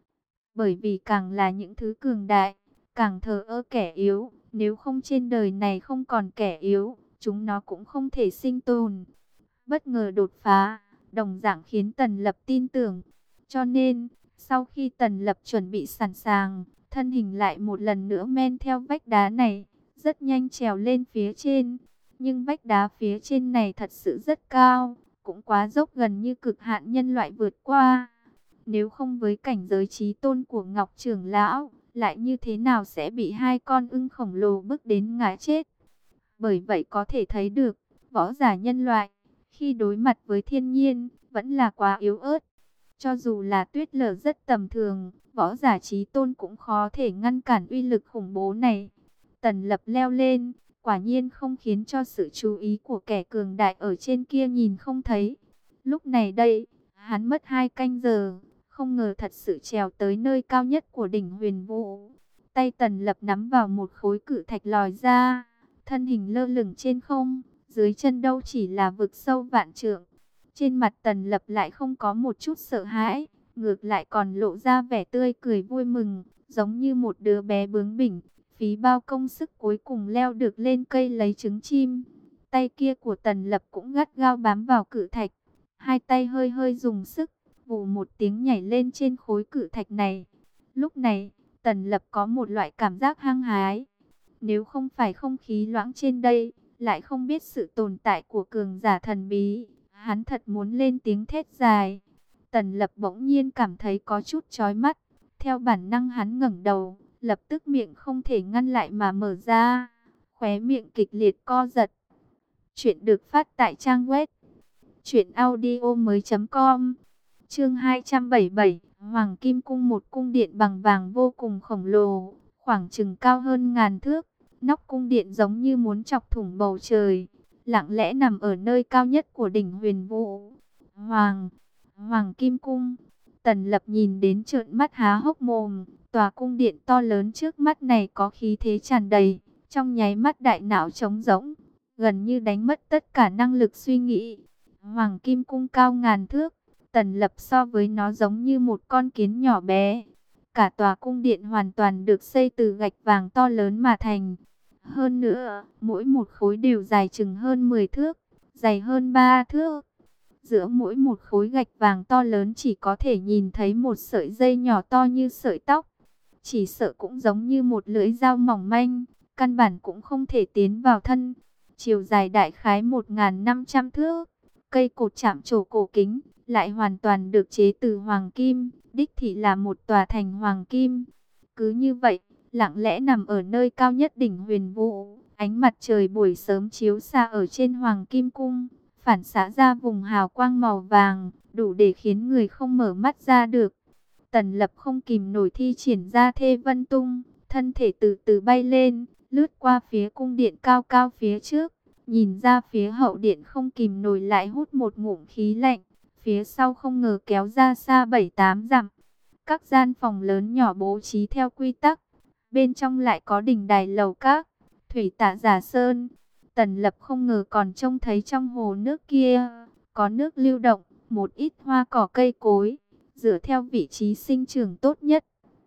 Bởi vì càng là những thứ cường đại, càng thờ ơ kẻ yếu. Nếu không trên đời này không còn kẻ yếu, chúng nó cũng không thể sinh tồn. Bất ngờ đột phá, đồng dạng khiến Tần Lập tin tưởng. Cho nên, sau khi Tần Lập chuẩn bị sẵn sàng, thân hình lại một lần nữa men theo vách đá này, rất nhanh trèo lên phía trên. Nhưng vách đá phía trên này thật sự rất cao, cũng quá dốc gần như cực hạn nhân loại vượt qua. Nếu không với cảnh giới chí tôn của Ngọc Trưởng Lão, lại như thế nào sẽ bị hai con ưng khổng lồ bước đến ngã chết. Bởi vậy có thể thấy được, võ giả nhân loại, khi đối mặt với thiên nhiên, vẫn là quá yếu ớt. Cho dù là Tuyết Lở rất tầm thường, võ giả chí tôn cũng khó thể ngăn cản uy lực khủng bố này. Tần Lập leo lên, quả nhiên không khiến cho sự chú ý của kẻ cường đại ở trên kia nhìn không thấy. Lúc này đây, hắn mất hai canh giờ, không ngờ thật sự trèo tới nơi cao nhất của đỉnh huyền vũ. Tay Tần Lập nắm vào một khối cự thạch lòi ra, thân hình lơ lửng trên không, dưới chân đâu chỉ là vực sâu vạn trượng. Trên mặt Tần Lập lại không có một chút sợ hãi, ngược lại còn lộ ra vẻ tươi cười vui mừng, giống như một đứa bé bướng bỉnh, phí bao công sức cuối cùng leo được lên cây lấy trứng chim. Tay kia của Tần Lập cũng gắt gao bám vào cự thạch, hai tay hơi hơi dùng sức, vù một tiếng nhảy lên trên khối cự thạch này. Lúc này, Tần Lập có một loại cảm giác hăng hái. Nếu không phải không khí loãng trên đây, lại không biết sự tồn tại của cường giả thần bí, hắn thật muốn lên tiếng thét dài. Tần Lập bỗng nhiên cảm thấy có chút chói mắt. Theo bản năng hắn ngẩng đầu, lập tức miệng không thể ngăn lại mà mở ra. Khóe miệng kịch liệt co giật. Chuyện được phát tại trang web truyện audio mới chấm com. Chương hai trăm bảy mươi bảy, Hoàng Kim Cung, một cung điện bằng vàng vô cùng khổng lồ, khoảng chừng cao hơn ngàn thước. Nóc cung điện giống như muốn chọc thủng bầu trời, lặng lẽ nằm ở nơi cao nhất của đỉnh huyền vũ. Hoàng, Hoàng Kim Cung. Tần Lập nhìn đến trợn mắt há hốc mồm, tòa cung điện to lớn trước mắt này có khí thế tràn đầy, trong nháy mắt đại não trống rỗng, gần như đánh mất tất cả năng lực suy nghĩ. Hoàng Kim Cung cao ngàn thước, Tần Lập so với nó giống như một con kiến nhỏ bé. Cả tòa cung điện hoàn toàn được xây từ gạch vàng to lớn mà thành. Hơn nữa, mỗi một khối đều dài chừng hơn mười thước, dày hơn ba thước. Giữa mỗi một khối gạch vàng to lớn chỉ có thể nhìn thấy một sợi dây nhỏ to như sợi tóc. Chỉ sợ cũng giống như một lưỡi dao mỏng manh, căn bản cũng không thể tiến vào thân. Chiều dài đại khái một nghìn năm trăm thước, cây cột chạm trổ cổ kính, lại hoàn toàn được chế từ hoàng kim, đích thị là một tòa thành hoàng kim. Cứ như vậy, lặng lẽ nằm ở nơi cao nhất đỉnh huyền vũ, ánh mặt trời buổi sớm chiếu xa ở trên Hoàng Kim Cung, phản xạ ra vùng hào quang màu vàng, đủ để khiến người không mở mắt ra được. Tần Lập không kìm nổi thi triển ra Thê Vân Tung, thân thể từ từ bay lên, lướt qua phía cung điện cao cao phía trước, nhìn ra phía hậu điện không kìm nổi lại hút một ngụm khí lạnh, phía sau không ngờ kéo ra xa bảy tám dặm. Các gian phòng lớn nhỏ bố trí theo quy tắc, bên trong lại có đình đài lầu các, thủy tạ giả sơn. Tần Lập không ngờ còn trông thấy trong hồ nước kia, có nước lưu động, một ít hoa cỏ cây cối, dựa theo vị trí sinh trưởng tốt nhất.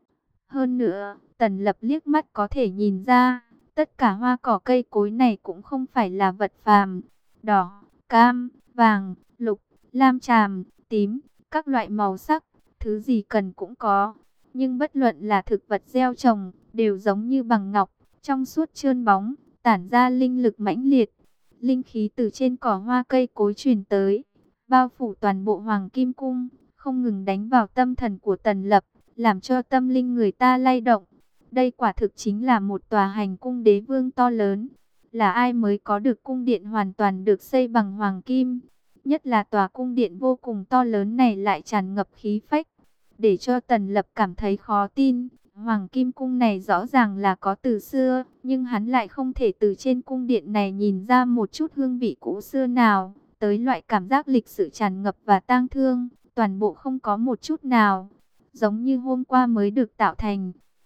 Hơn nữa, Tần Lập liếc mắt có thể nhìn ra, tất cả hoa cỏ cây cối này cũng không phải là vật phàm. Đỏ, cam, vàng, lục, lam tràm, tím, các loại màu sắc, thứ gì cần cũng có. Nhưng bất luận là thực vật gieo trồng, đều giống như bằng ngọc, trong suốt trơn bóng, tản ra linh lực mãnh liệt. Linh khí từ trên cỏ hoa cây cối truyền tới, bao phủ toàn bộ Hoàng Kim Cung, không ngừng đánh vào tâm thần của Tần Lập, làm cho tâm linh người ta lay động. Đây quả thực chính là một tòa hành cung đế vương to lớn. Là ai mới có được cung điện hoàn toàn được xây bằng hoàng kim? Nhất là tòa cung điện vô cùng to lớn này lại tràn ngập khí phách, để cho Tần Lập cảm thấy khó tin. Hoàng Kim Cung này rõ ràng là có từ xưa, nhưng hắn lại không thể từ trên cung điện này nhìn ra một chút hương vị cũ xưa nào. Tới loại cảm giác lịch sử tràn ngập và tang thương, toàn bộ không có một chút nào, giống như hôm qua mới được tạo thành.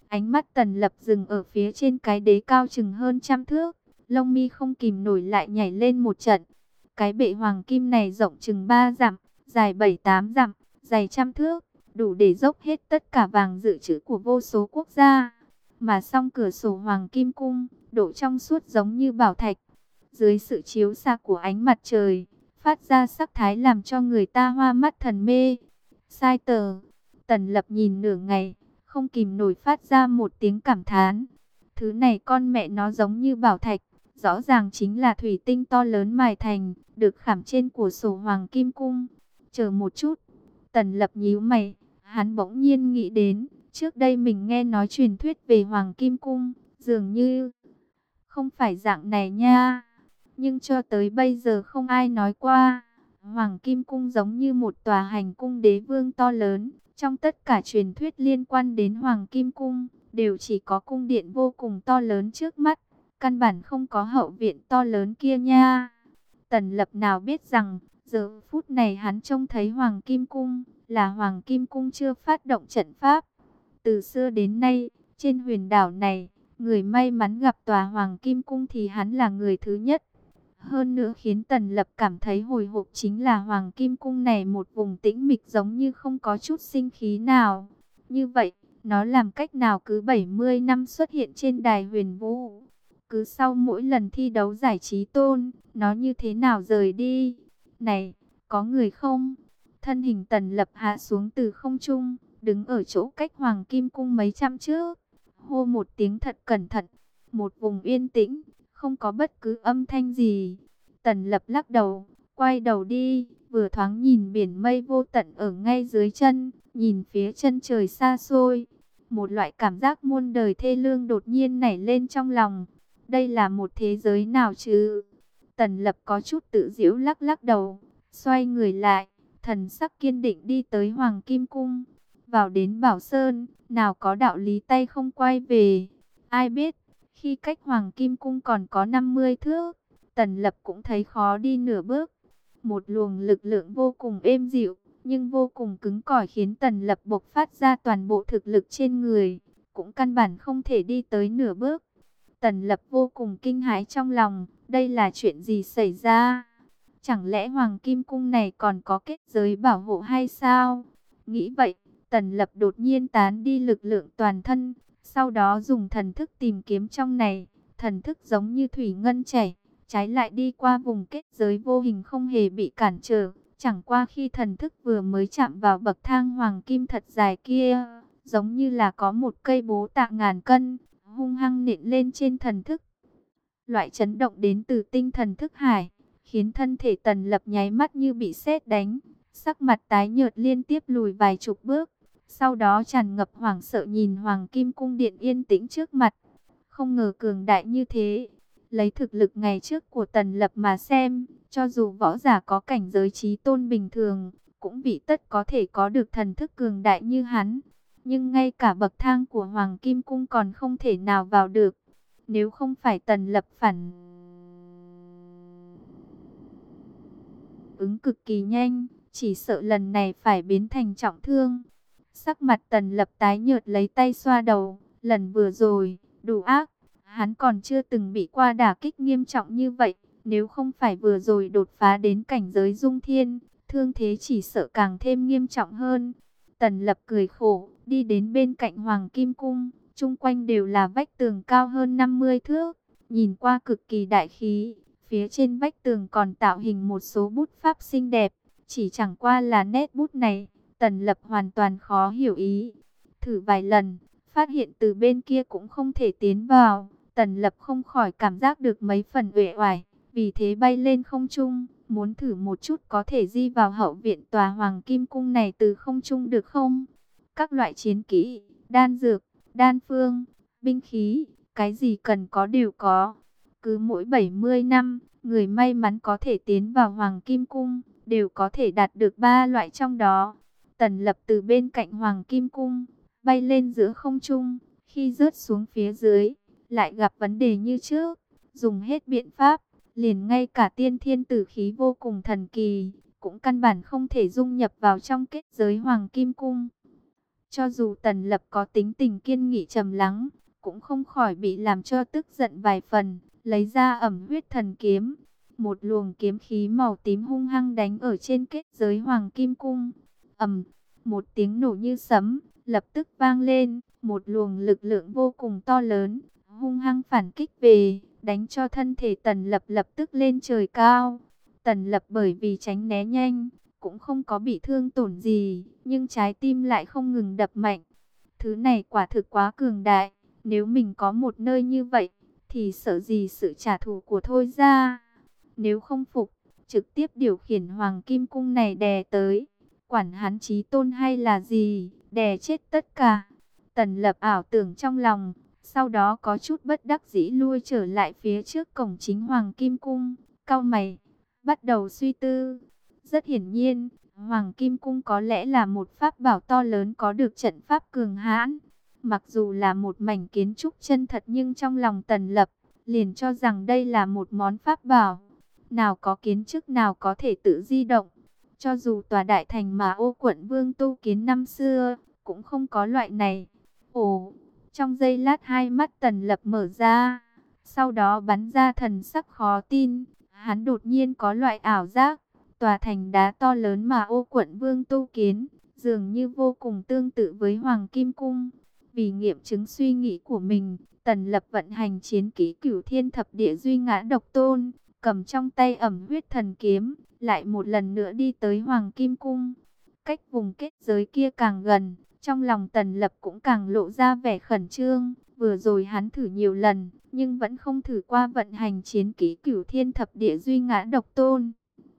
Ánh mắt Tần Lập dừng ở phía trên cái đế cao chừng hơn trăm thước, lông mi không kìm nổi lại nhảy lên một trận. Cái bệ hoàng kim này rộng chừng ba dặm, dài bảy tám dặm, dày trăm thước, đủ để dốc hết tất cả vàng dự trữ của vô số quốc gia. Mà song cửa sổ hoàng kim cung, độ trong suốt giống như bảo thạch. Dưới sự chiếu xa của ánh mặt trời, phát ra sắc thái làm cho người ta hoa mắt thần mê. Sai tờ, Tần Lập nhìn nửa ngày, không kìm nổi phát ra một tiếng cảm thán. Thứ này con mẹ nó giống như bảo thạch, rõ ràng chính là thủy tinh to lớn mài thành, được khảm trên của sổ hoàng kim cung. Chờ một chút, Tần Lập nhíu mày, hắn bỗng nhiên nghĩ đến, trước đây mình nghe nói truyền thuyết về hoàng kim cung, dường như không phải dạng này nha. Nhưng cho tới bây giờ không ai nói qua. Hoàng kim cung giống như một tòa hành cung đế vương to lớn. Trong tất cả truyền thuyết liên quan đến hoàng kim cung, đều chỉ có cung điện vô cùng to lớn trước mắt. Căn bản không có hậu viện to lớn kia nha. Tần Lập nào biết rằng, giờ phút này hắn trông thấy hoàng kim cung, là hoàng kim cung chưa phát động trận pháp. Từ xưa đến nay, trên huyền đảo này, người may mắn gặp tòa hoàng kim cung thì hắn là người thứ nhất. Hơn nữa khiến Tần Lập cảm thấy hồi hộp chính là hoàng kim cung này một vùng tĩnh mịch giống như không có chút sinh khí nào. Như vậy, nó làm cách nào cứ bảy mươi năm xuất hiện trên đài huyền vũ? Cứ sau mỗi lần thi đấu giải trí tôn, nó như thế nào rời đi? Này, có người không? Thân hình Tần Lập hạ xuống từ không trung, đứng ở chỗ cách hoàng kim cung mấy trăm trước. Hô một tiếng thật cẩn thận, một vùng yên tĩnh, không có bất cứ âm thanh gì. Tần Lập lắc đầu, quay đầu đi, vừa thoáng nhìn biển mây vô tận ở ngay dưới chân, nhìn phía chân trời xa xôi. Một loại cảm giác muôn đời thê lương đột nhiên nảy lên trong lòng. Đây là một thế giới nào chứ? Tần Lập có chút tự giễu lắc lắc đầu, xoay người lại, thần sắc kiên định đi tới Hoàng Kim Cung. Vào đến Bảo Sơn, nào có đạo lý tay không quay về. Ai biết, khi cách Hoàng Kim Cung còn có năm mươi thước, Tần Lập cũng thấy khó đi nửa bước. Một luồng lực lượng vô cùng êm dịu, nhưng vô cùng cứng cỏi khiến Tần Lập bộc phát ra toàn bộ thực lực trên người, cũng căn bản không thể đi tới nửa bước. Tần Lập vô cùng kinh hãi trong lòng, đây là chuyện gì xảy ra? Chẳng lẽ Hoàng Kim Cung này còn có kết giới bảo hộ hay sao? Nghĩ vậy, Tần Lập đột nhiên tán đi lực lượng toàn thân, sau đó dùng thần thức tìm kiếm trong này. Thần thức giống như thủy ngân chảy, trái lại đi qua vùng kết giới vô hình không hề bị cản trở. Chẳng qua khi thần thức vừa mới chạm vào bậc thang hoàng kim thật dài kia, giống như là có một cây bố tạ ngàn cân, hung hăng nện lên trên thần thức. Loại chấn động đến từ tinh thần thức hải, khiến thân thể Tần Lập nháy mắt như bị sét đánh, sắc mặt tái nhợt liên tiếp lùi vài chục bước. Sau đó tràn ngập hoảng sợ nhìn Hoàng Kim Cung điện yên tĩnh trước mặt. Không ngờ cường đại như thế. Lấy thực lực ngày trước của Tần Lập mà xem, cho dù võ giả có cảnh giới chí tôn bình thường, cũng bị tất có thể có được thần thức cường đại như hắn. Nhưng ngay cả bậc thang của Hoàng Kim Cung còn không thể nào vào được. Nếu không phải Tần Lập phản ứng cực kỳ nhanh, chỉ sợ lần này phải biến thành trọng thương. Sắc mặt Tần Lập tái nhợt lấy tay xoa đầu, lần vừa rồi, đủ ác, hắn còn chưa từng bị qua đả kích nghiêm trọng như vậy. Nếu không phải vừa rồi đột phá đến cảnh giới dung thiên, thương thế chỉ sợ càng thêm nghiêm trọng hơn. Tần Lập cười khổ, đi đến bên cạnh Hoàng Kim Cung, chung quanh đều là vách tường cao hơn năm mươi thước, nhìn qua cực kỳ đại khí. Phía trên vách tường còn tạo hình một số bút pháp xinh đẹp, chỉ chẳng qua là nét bút này, Tần Lập hoàn toàn khó hiểu ý. Thử vài lần, phát hiện từ bên kia cũng không thể tiến vào, Tần Lập không khỏi cảm giác được mấy phần uể oải, vì thế bay lên không trung, muốn thử một chút có thể di vào hậu viện tòa Hoàng Kim Cung này từ không trung được không? Các loại chiến kỹ, đan dược, đan phương, binh khí, cái gì cần có đều có. Cứ mỗi bảy mươi năm, người may mắn có thể tiến vào Hoàng Kim Cung, đều có thể đạt được ba loại trong đó. Tần Lập từ bên cạnh Hoàng Kim Cung, bay lên giữa không trung, khi rớt xuống phía dưới, lại gặp vấn đề như trước, dùng hết biện pháp, liền ngay cả tiên thiên tử khí vô cùng thần kỳ, cũng căn bản không thể dung nhập vào trong kết giới Hoàng Kim Cung. Cho dù Tần Lập có tính tình kiên nghị trầm lắng, cũng không khỏi bị làm cho tức giận vài phần, lấy ra ẩm huyết thần kiếm. Một luồng kiếm khí màu tím hung hăng đánh ở trên kết giới Hoàng Kim Cung. Ầm, một tiếng nổ như sấm, lập tức vang lên, một luồng lực lượng vô cùng to lớn, hung hăng phản kích về, đánh cho thân thể Tần Lập lập tức lên trời cao. Tần Lập bởi vì tránh né nhanh, cũng không có bị thương tổn gì, nhưng trái tim lại không ngừng đập mạnh. Thứ này quả thực quá cường đại, nếu mình có một nơi như vậy, thì sợ gì sự trả thù của Thôi Gia. Nếu không phục, trực tiếp điều khiển Hoàng Kim Cung này đè tới, quản hắn chí tôn hay là gì, đè chết tất cả. Tần Lập ảo tưởng trong lòng, sau đó có chút bất đắc dĩ lui trở lại phía trước cổng chính Hoàng Kim Cung, cau mày, bắt đầu suy tư. Rất hiển nhiên, Hoàng Kim Cung có lẽ là một pháp bảo to lớn có được trận pháp cường hãn. Mặc dù là một mảnh kiến trúc chân thật nhưng trong lòng Tần Lập liền cho rằng đây là một món pháp bảo. Nào có kiến trúc nào có thể tự di động. Cho dù tòa đại thành mà Ô Quận Vương tu kiến năm xưa, cũng không có loại này. Ồ, trong giây lát hai mắt Tần Lập mở ra, sau đó bắn ra thần sắc khó tin. Hắn đột nhiên có loại ảo giác, tòa thành đá to lớn mà Ô Quận Vương tu kiến, dường như vô cùng tương tự với Hoàng Kim Cung. Vì nghiệm chứng suy nghĩ của mình, Tần Lập vận hành chiến kỹ Cửu Thiên Thập Địa Duy Ngã Độc Tôn, cầm trong tay ẩm huyết thần kiếm, lại một lần nữa đi tới Hoàng Kim Cung. Cách vùng kết giới kia càng gần, trong lòng Tần Lập cũng càng lộ ra vẻ khẩn trương. Vừa rồi hắn thử nhiều lần, nhưng vẫn không thử qua vận hành chiến kỹ Cửu Thiên Thập Địa Duy Ngã Độc Tôn.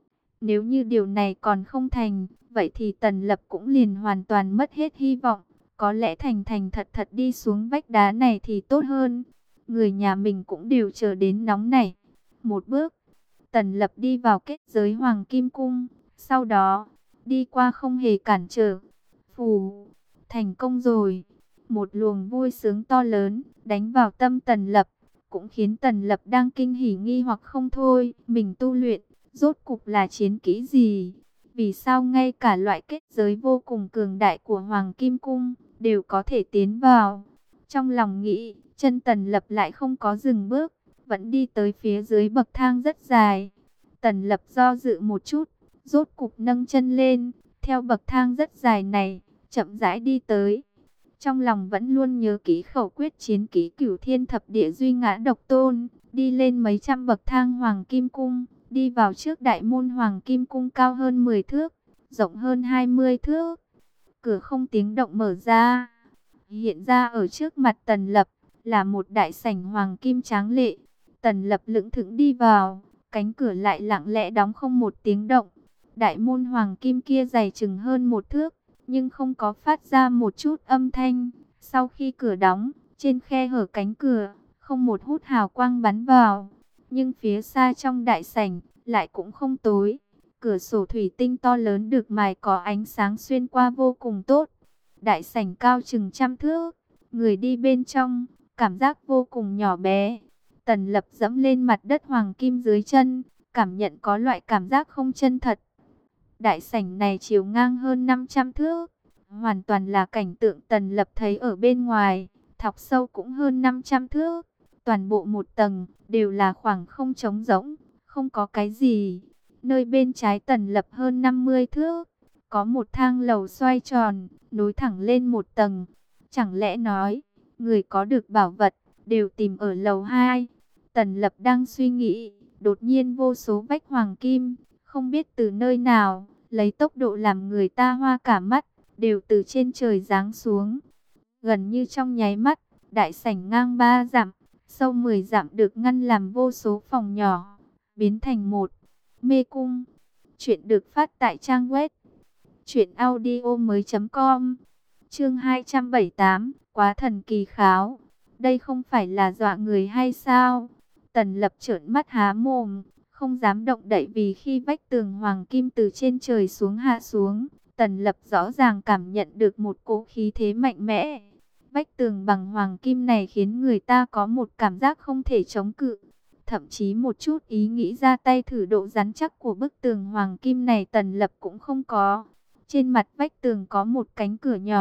Nếu như điều này còn không thành, vậy thì Tần Lập cũng liền hoàn toàn mất hết hy vọng. Có lẽ thành thành thật thật đi xuống vách đá này thì tốt hơn. Người nhà mình cũng đều chờ đến nóng này. Một bước, Tần Lập đi vào kết giới Hoàng Kim Cung, sau đó đi qua không hề cản trở. Phù, thành công rồi. Một luồng vui sướng to lớn đánh vào tâm Tần Lập, cũng khiến Tần Lập đang kinh hỉ nghi hoặc không thôi. Mình tu luyện rốt cục là chiến kỹ gì? Vì sao ngay cả loại kết giới vô cùng cường đại của Hoàng Kim Cung đều có thể tiến vào? Trong lòng nghĩ, chân Tần Lập lại không có dừng bước, vẫn đi tới phía dưới bậc thang rất dài. Tần Lập do dự một chút, rốt cục nâng chân lên, theo bậc thang rất dài này, chậm rãi đi tới. Trong lòng vẫn luôn nhớ kỹ khẩu quyết chiến kỹ Cửu Thiên Thập Địa Duy Ngã Độc Tôn, đi lên mấy trăm bậc thang Hoàng Kim Cung, đi vào trước đại môn Hoàng Kim Cung cao hơn mười thước, rộng hơn hai mươi thước. Cửa không tiếng động mở ra, hiện ra ở trước mặt Tần Lập là một đại sảnh hoàng kim tráng lệ. Tần Lập lững thững đi vào, cánh cửa lại lặng lẽ đóng không một tiếng động. Đại môn hoàng kim kia dày chừng hơn một thước, nhưng không có phát ra một chút âm thanh. Sau khi cửa đóng, trên khe hở cánh cửa, không một hút hào quang bắn vào. Nhưng phía xa trong đại sảnh, lại cũng không tối. Cửa sổ thủy tinh to lớn được mài có ánh sáng xuyên qua vô cùng tốt. Đại sảnh cao chừng trăm thước, người đi bên trong, cảm giác vô cùng nhỏ bé. Tần Lập dẫm lên mặt đất hoàng kim dưới chân, cảm nhận có loại cảm giác không chân thật. Đại sảnh này chiều ngang hơn năm trăm thước, hoàn toàn là cảnh tượng Tần Lập thấy ở bên ngoài, thọc sâu cũng hơn năm trăm thước. Toàn bộ một tầng, đều là khoảng không trống rỗng, không có cái gì. Nơi bên trái Tần Lập hơn năm mươi thước, có một thang lầu xoay tròn, nối thẳng lên một tầng. Chẳng lẽ nói, người có được bảo vật, đều tìm ở lầu hai. Tần Lập đang suy nghĩ, đột nhiên vô số vách hoàng kim, không biết từ nơi nào, lấy tốc độ làm người ta hoa cả mắt, đều từ trên trời giáng xuống. Gần như trong nháy mắt, đại sảnh ngang ba dặm, sâu mười dặm được ngăn làm vô số phòng nhỏ, biến thành một mê cung. Chuyện được phát tại trang web truyện audio mới chấm com. Chương hai trăm bảy mươi tám, quá thần kỳ kháo. Đây không phải là dọa người hay sao? Tần Lập trợn mắt há mồm, không dám động đậy vì khi vách tường hoàng kim từ trên trời xuống hạ xuống, Tần Lập rõ ràng cảm nhận được một cỗ khí thế mạnh mẽ. Vách tường bằng hoàng kim này khiến người ta có một cảm giác không thể chống cự. Thậm chí một chút ý nghĩ ra tay thử độ rắn chắc của bức tường hoàng kim này Tần Lập cũng không có. Trên mặt vách tường có một cánh cửa nhỏ,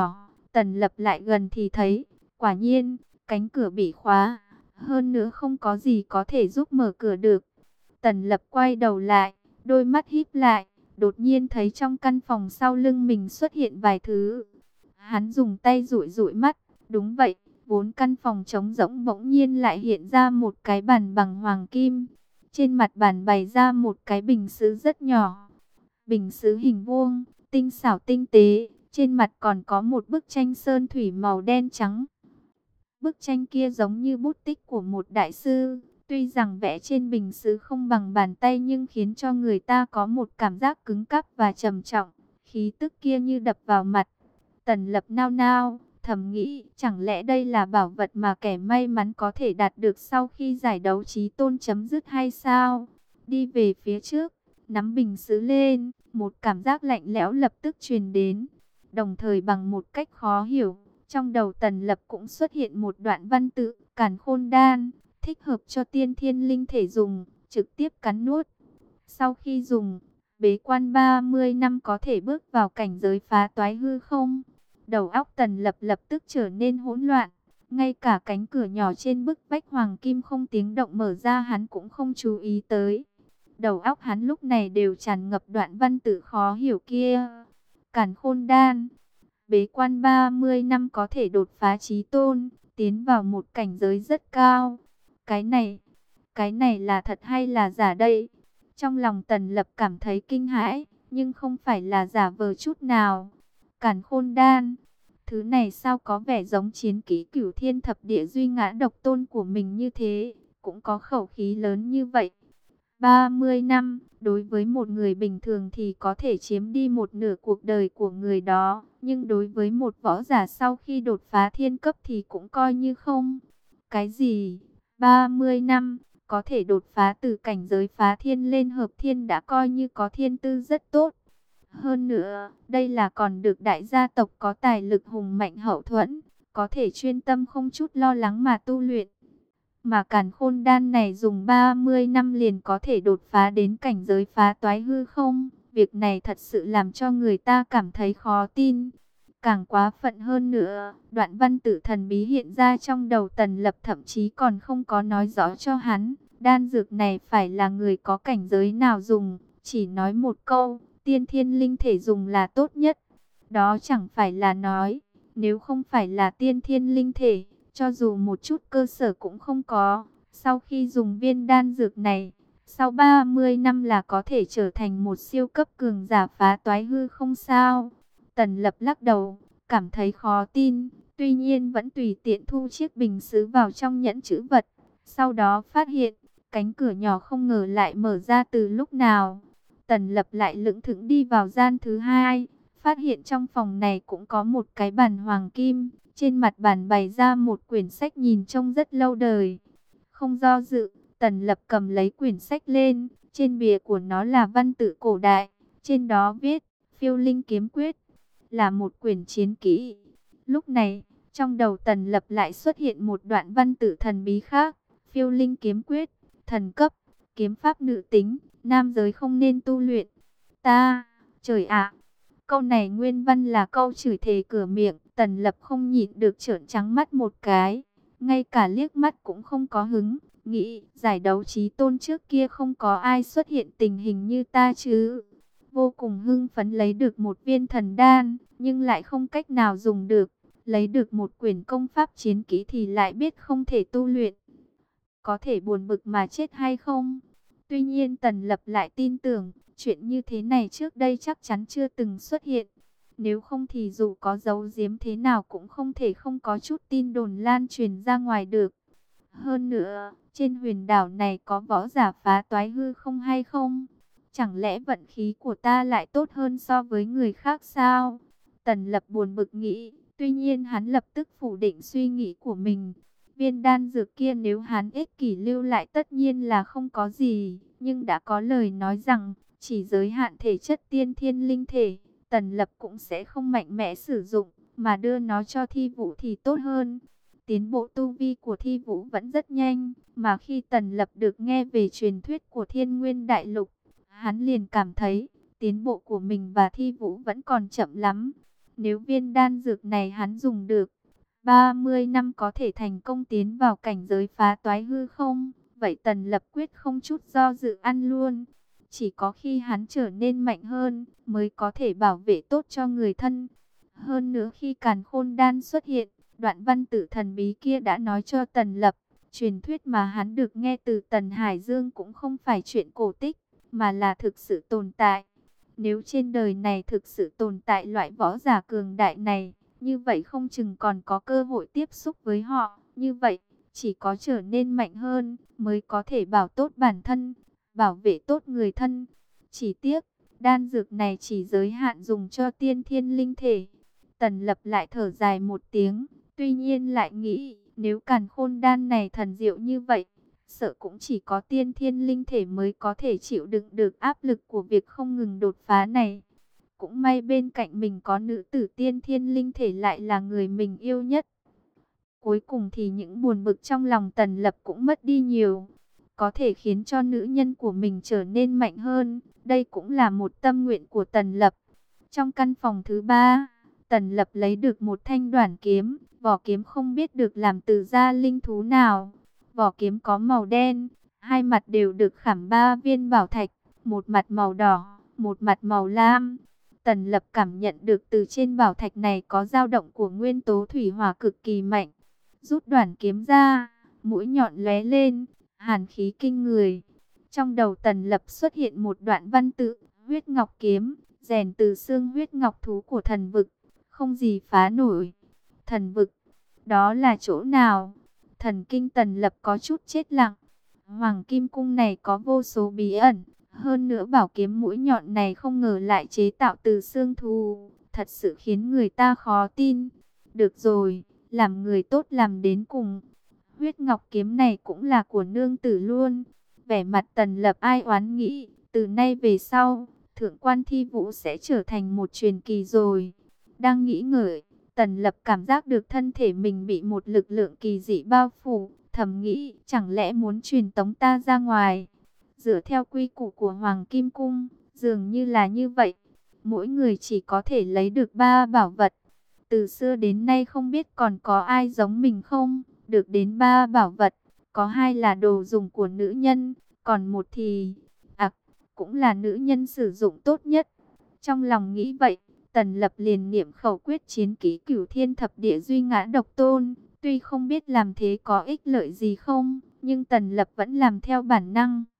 Tần Lập lại gần thì thấy, quả nhiên, cánh cửa bị khóa, hơn nữa không có gì có thể giúp mở cửa được. Tần Lập quay đầu lại, đôi mắt híp lại, đột nhiên thấy trong căn phòng sau lưng mình xuất hiện vài thứ. Hắn dùng tay dụi dụi mắt, đúng vậy, vốn căn phòng trống rỗng bỗng nhiên lại hiện ra một cái bàn bằng hoàng kim. Trên mặt bàn bày ra một cái bình sứ rất nhỏ. Bình sứ hình vuông, tinh xảo tinh tế, trên mặt còn có một bức tranh sơn thủy màu đen trắng. Bức tranh kia giống như bút tích của một đại sư, tuy rằng vẽ trên bình sứ không bằng bàn tay nhưng khiến cho người ta có một cảm giác cứng cáp và trầm trọng, khí tức kia như đập vào mặt. Tần Lập nao nao, thầm nghĩ, chẳng lẽ đây là bảo vật mà kẻ may mắn có thể đạt được sau khi giải đấu chí tôn chấm dứt hay sao? Đi về phía trước, nắm bình sứ lên, một cảm giác lạnh lẽo lập tức truyền đến. Đồng thời bằng một cách khó hiểu, trong đầu Tần Lập cũng xuất hiện một đoạn văn tự, Càn Khôn Đan, thích hợp cho tiên thiên linh thể dùng, trực tiếp cắn nuốt. Sau khi dùng, bế quan ba mươi năm có thể bước vào cảnh giới phá toái hư không? Đầu óc Tần Lập lập tức trở nên hỗn loạn, ngay cả cánh cửa nhỏ trên bức vách hoàng kim không tiếng động mở ra hắn cũng không chú ý tới. Đầu óc hắn lúc này đều tràn ngập đoạn văn tự khó hiểu kia. Càn Khôn Đan, bế quan ba mươi năm có thể đột phá chí tôn, tiến vào một cảnh giới rất cao. Cái này, cái này là thật hay là giả đây? Trong lòng Tần Lập cảm thấy kinh hãi, nhưng không phải là giả vờ chút nào. Càn Khôn Đan, thứ này sao có vẻ giống chiến kỹ Cửu Thiên Thập Địa Duy Ngã Độc Tôn của mình như thế, cũng có khẩu khí lớn như vậy. ba mươi năm, đối với một người bình thường thì có thể chiếm đi một nửa cuộc đời của người đó, nhưng đối với một võ giả sau khi đột phá thiên cấp thì cũng coi như không. Cái gì? ba mươi năm, có thể đột phá từ cảnh giới phá thiên lên hợp thiên đã coi như có thiên tư rất tốt. Hơn nữa, đây là còn được đại gia tộc có tài lực hùng mạnh hậu thuẫn, có thể chuyên tâm không chút lo lắng mà tu luyện. Mà Càn Khôn Đan này dùng ba mươi năm liền có thể đột phá đến cảnh giới phá toái hư không? Việc này thật sự làm cho người ta cảm thấy khó tin. Càng quá phận hơn nữa, đoạn văn tự thần bí hiện ra trong đầu Tần Lập thậm chí còn không có nói rõ cho hắn. Đan dược này phải là người có cảnh giới nào dùng, chỉ nói một câu, tiên thiên linh thể dùng là tốt nhất. Đó chẳng phải là nói, nếu không phải là tiên thiên linh thể, cho dù một chút cơ sở cũng không có, sau khi dùng viên đan dược này, sau ba mươi năm là có thể trở thành một siêu cấp cường giả phá toái hư không sao? Tần Lập lắc đầu, cảm thấy khó tin, tuy nhiên vẫn tùy tiện thu chiếc bình sứ vào trong nhẫn trữ vật. Sau đó phát hiện, cánh cửa nhỏ không ngờ lại mở ra từ lúc nào. Tần Lập lại lững thững đi vào gian thứ hai, phát hiện trong phòng này cũng có một cái bàn hoàng kim. Trên mặt bàn bày ra một quyển sách nhìn trông rất lâu đời. Không do dự, Tần Lập cầm lấy quyển sách lên. Trên bìa của nó là văn tự cổ đại. Trên đó viết, Phiêu Linh Kiếm Quyết. Là một quyển chiến kỹ. Lúc này, trong đầu Tần Lập lại xuất hiện một đoạn văn tự thần bí khác. Phiêu Linh Kiếm Quyết, thần cấp, kiếm pháp nữ tính, nam giới không nên tu luyện. Ta, trời ạ! Câu này nguyên văn là câu chửi thề cửa miệng. Tần Lập không nhịn được trợn trắng mắt một cái, ngay cả liếc mắt cũng không có hứng, nghĩ giải đấu chí tôn trước kia không có ai xuất hiện tình hình như ta chứ. Vô cùng hưng phấn lấy được một viên thần đan, nhưng lại không cách nào dùng được, lấy được một quyển công pháp chiến kỹ thì lại biết không thể tu luyện. Có thể buồn bực mà chết hay không? Tuy nhiên Tần Lập lại tin tưởng, chuyện như thế này trước đây chắc chắn chưa từng xuất hiện. Nếu không thì dù có giấu giếm thế nào cũng không thể không có chút tin đồn lan truyền ra ngoài được. Hơn nữa, trên huyền đảo này có võ giả phá toái hư không hay không? Chẳng lẽ vận khí của ta lại tốt hơn so với người khác sao? Tần Lập buồn bực nghĩ, tuy nhiên hắn lập tức phủ định suy nghĩ của mình. Viên đan dược kia nếu hắn ích kỷ lưu lại tất nhiên là không có gì, nhưng đã có lời nói rằng chỉ giới hạn thể chất tiên thiên linh thể. Tần Lập cũng sẽ không mạnh mẽ sử dụng, mà đưa nó cho Thi Vũ thì tốt hơn. Tiến bộ tu vi của Thi Vũ vẫn rất nhanh, mà khi Tần Lập được nghe về truyền thuyết của Thiên Nguyên Đại Lục, hắn liền cảm thấy tiến bộ của mình và Thi Vũ vẫn còn chậm lắm. Nếu viên đan dược này hắn dùng được, ba mươi năm có thể thành công tiến vào cảnh giới phá toái hư không, vậy Tần Lập quyết không chút do dự ăn luôn. Chỉ có khi hắn trở nên mạnh hơn, mới có thể bảo vệ tốt cho người thân. Hơn nữa khi Càn Khôn Đan xuất hiện, đoạn văn tử thần bí kia đã nói cho Tần Lập, truyền thuyết mà hắn được nghe từ Tần Hải Dương cũng không phải chuyện cổ tích, mà là thực sự tồn tại. Nếu trên đời này thực sự tồn tại loại võ giả cường đại này, như vậy không chừng còn có cơ hội tiếp xúc với họ. Như vậy, chỉ có trở nên mạnh hơn, mới có thể bảo tốt bản thân, bảo vệ tốt người thân. Chỉ tiếc, đan dược này chỉ giới hạn dùng cho tiên thiên linh thể. Tần Lập lại thở dài một tiếng, tuy nhiên lại nghĩ, nếu Càn Khôn Đan này thần diệu như vậy, sợ cũng chỉ có tiên thiên linh thể mới có thể chịu đựng được áp lực của việc không ngừng đột phá này. Cũng may bên cạnh mình có nữ tử tiên thiên linh thể lại là người mình yêu nhất. Cuối cùng thì những buồn bực trong lòng Tần Lập cũng mất đi nhiều. Có thể khiến cho nữ nhân của mình trở nên mạnh hơn, đây cũng là một tâm nguyện của Tần Lập. Trong căn phòng thứ ba, Tần Lập lấy được một thanh đoản kiếm, vỏ kiếm không biết được làm từ da linh thú nào. Vỏ kiếm có màu đen, hai mặt đều được khảm ba viên bảo thạch, một mặt màu đỏ, một mặt màu lam. Tần Lập cảm nhận được từ trên bảo thạch này có dao động của nguyên tố thủy hỏa cực kỳ mạnh. Rút đoản kiếm ra, mũi nhọn lóe lên, hàn khí kinh người. Trong đầu Tần Lập xuất hiện một đoạn văn tự, huyết ngọc kiếm, rèn từ xương huyết ngọc thú của thần vực, không gì phá nổi. Thần vực, đó là chỗ nào? Thần kinh Tần Lập có chút chết lặng. Hoàng Kim Cung này có vô số bí ẩn. Hơn nữa bảo kiếm mũi nhọn này không ngờ lại chế tạo từ xương thú. Thật sự khiến người ta khó tin. Được rồi, làm người tốt làm đến cùng. Huyết ngọc kiếm này cũng là của nương tử luôn. Vẻ mặt Tần Lập ai oán nghĩ. Từ nay về sau, Thượng quan Thi Vũ sẽ trở thành một truyền kỳ rồi. Đang nghĩ ngợi, Tần Lập cảm giác được thân thể mình bị một lực lượng kỳ dị bao phủ, thầm nghĩ chẳng lẽ muốn truyền tống ta ra ngoài. Dựa theo quy củ của Hoàng Kim Cung, dường như là như vậy. Mỗi người chỉ có thể lấy được ba bảo vật. Từ xưa đến nay không biết còn có ai giống mình không, được đến ba bảo vật. Có hai là đồ dùng của nữ nhân, còn một thì, à, cũng là nữ nhân sử dụng tốt nhất. Trong lòng nghĩ vậy, Tần Lập liền niệm khẩu quyết chiến ký Cửu Thiên Thập Địa Duy Ngã Độc Tôn. Tuy không biết làm thế có ích lợi gì không, nhưng Tần Lập vẫn làm theo bản năng.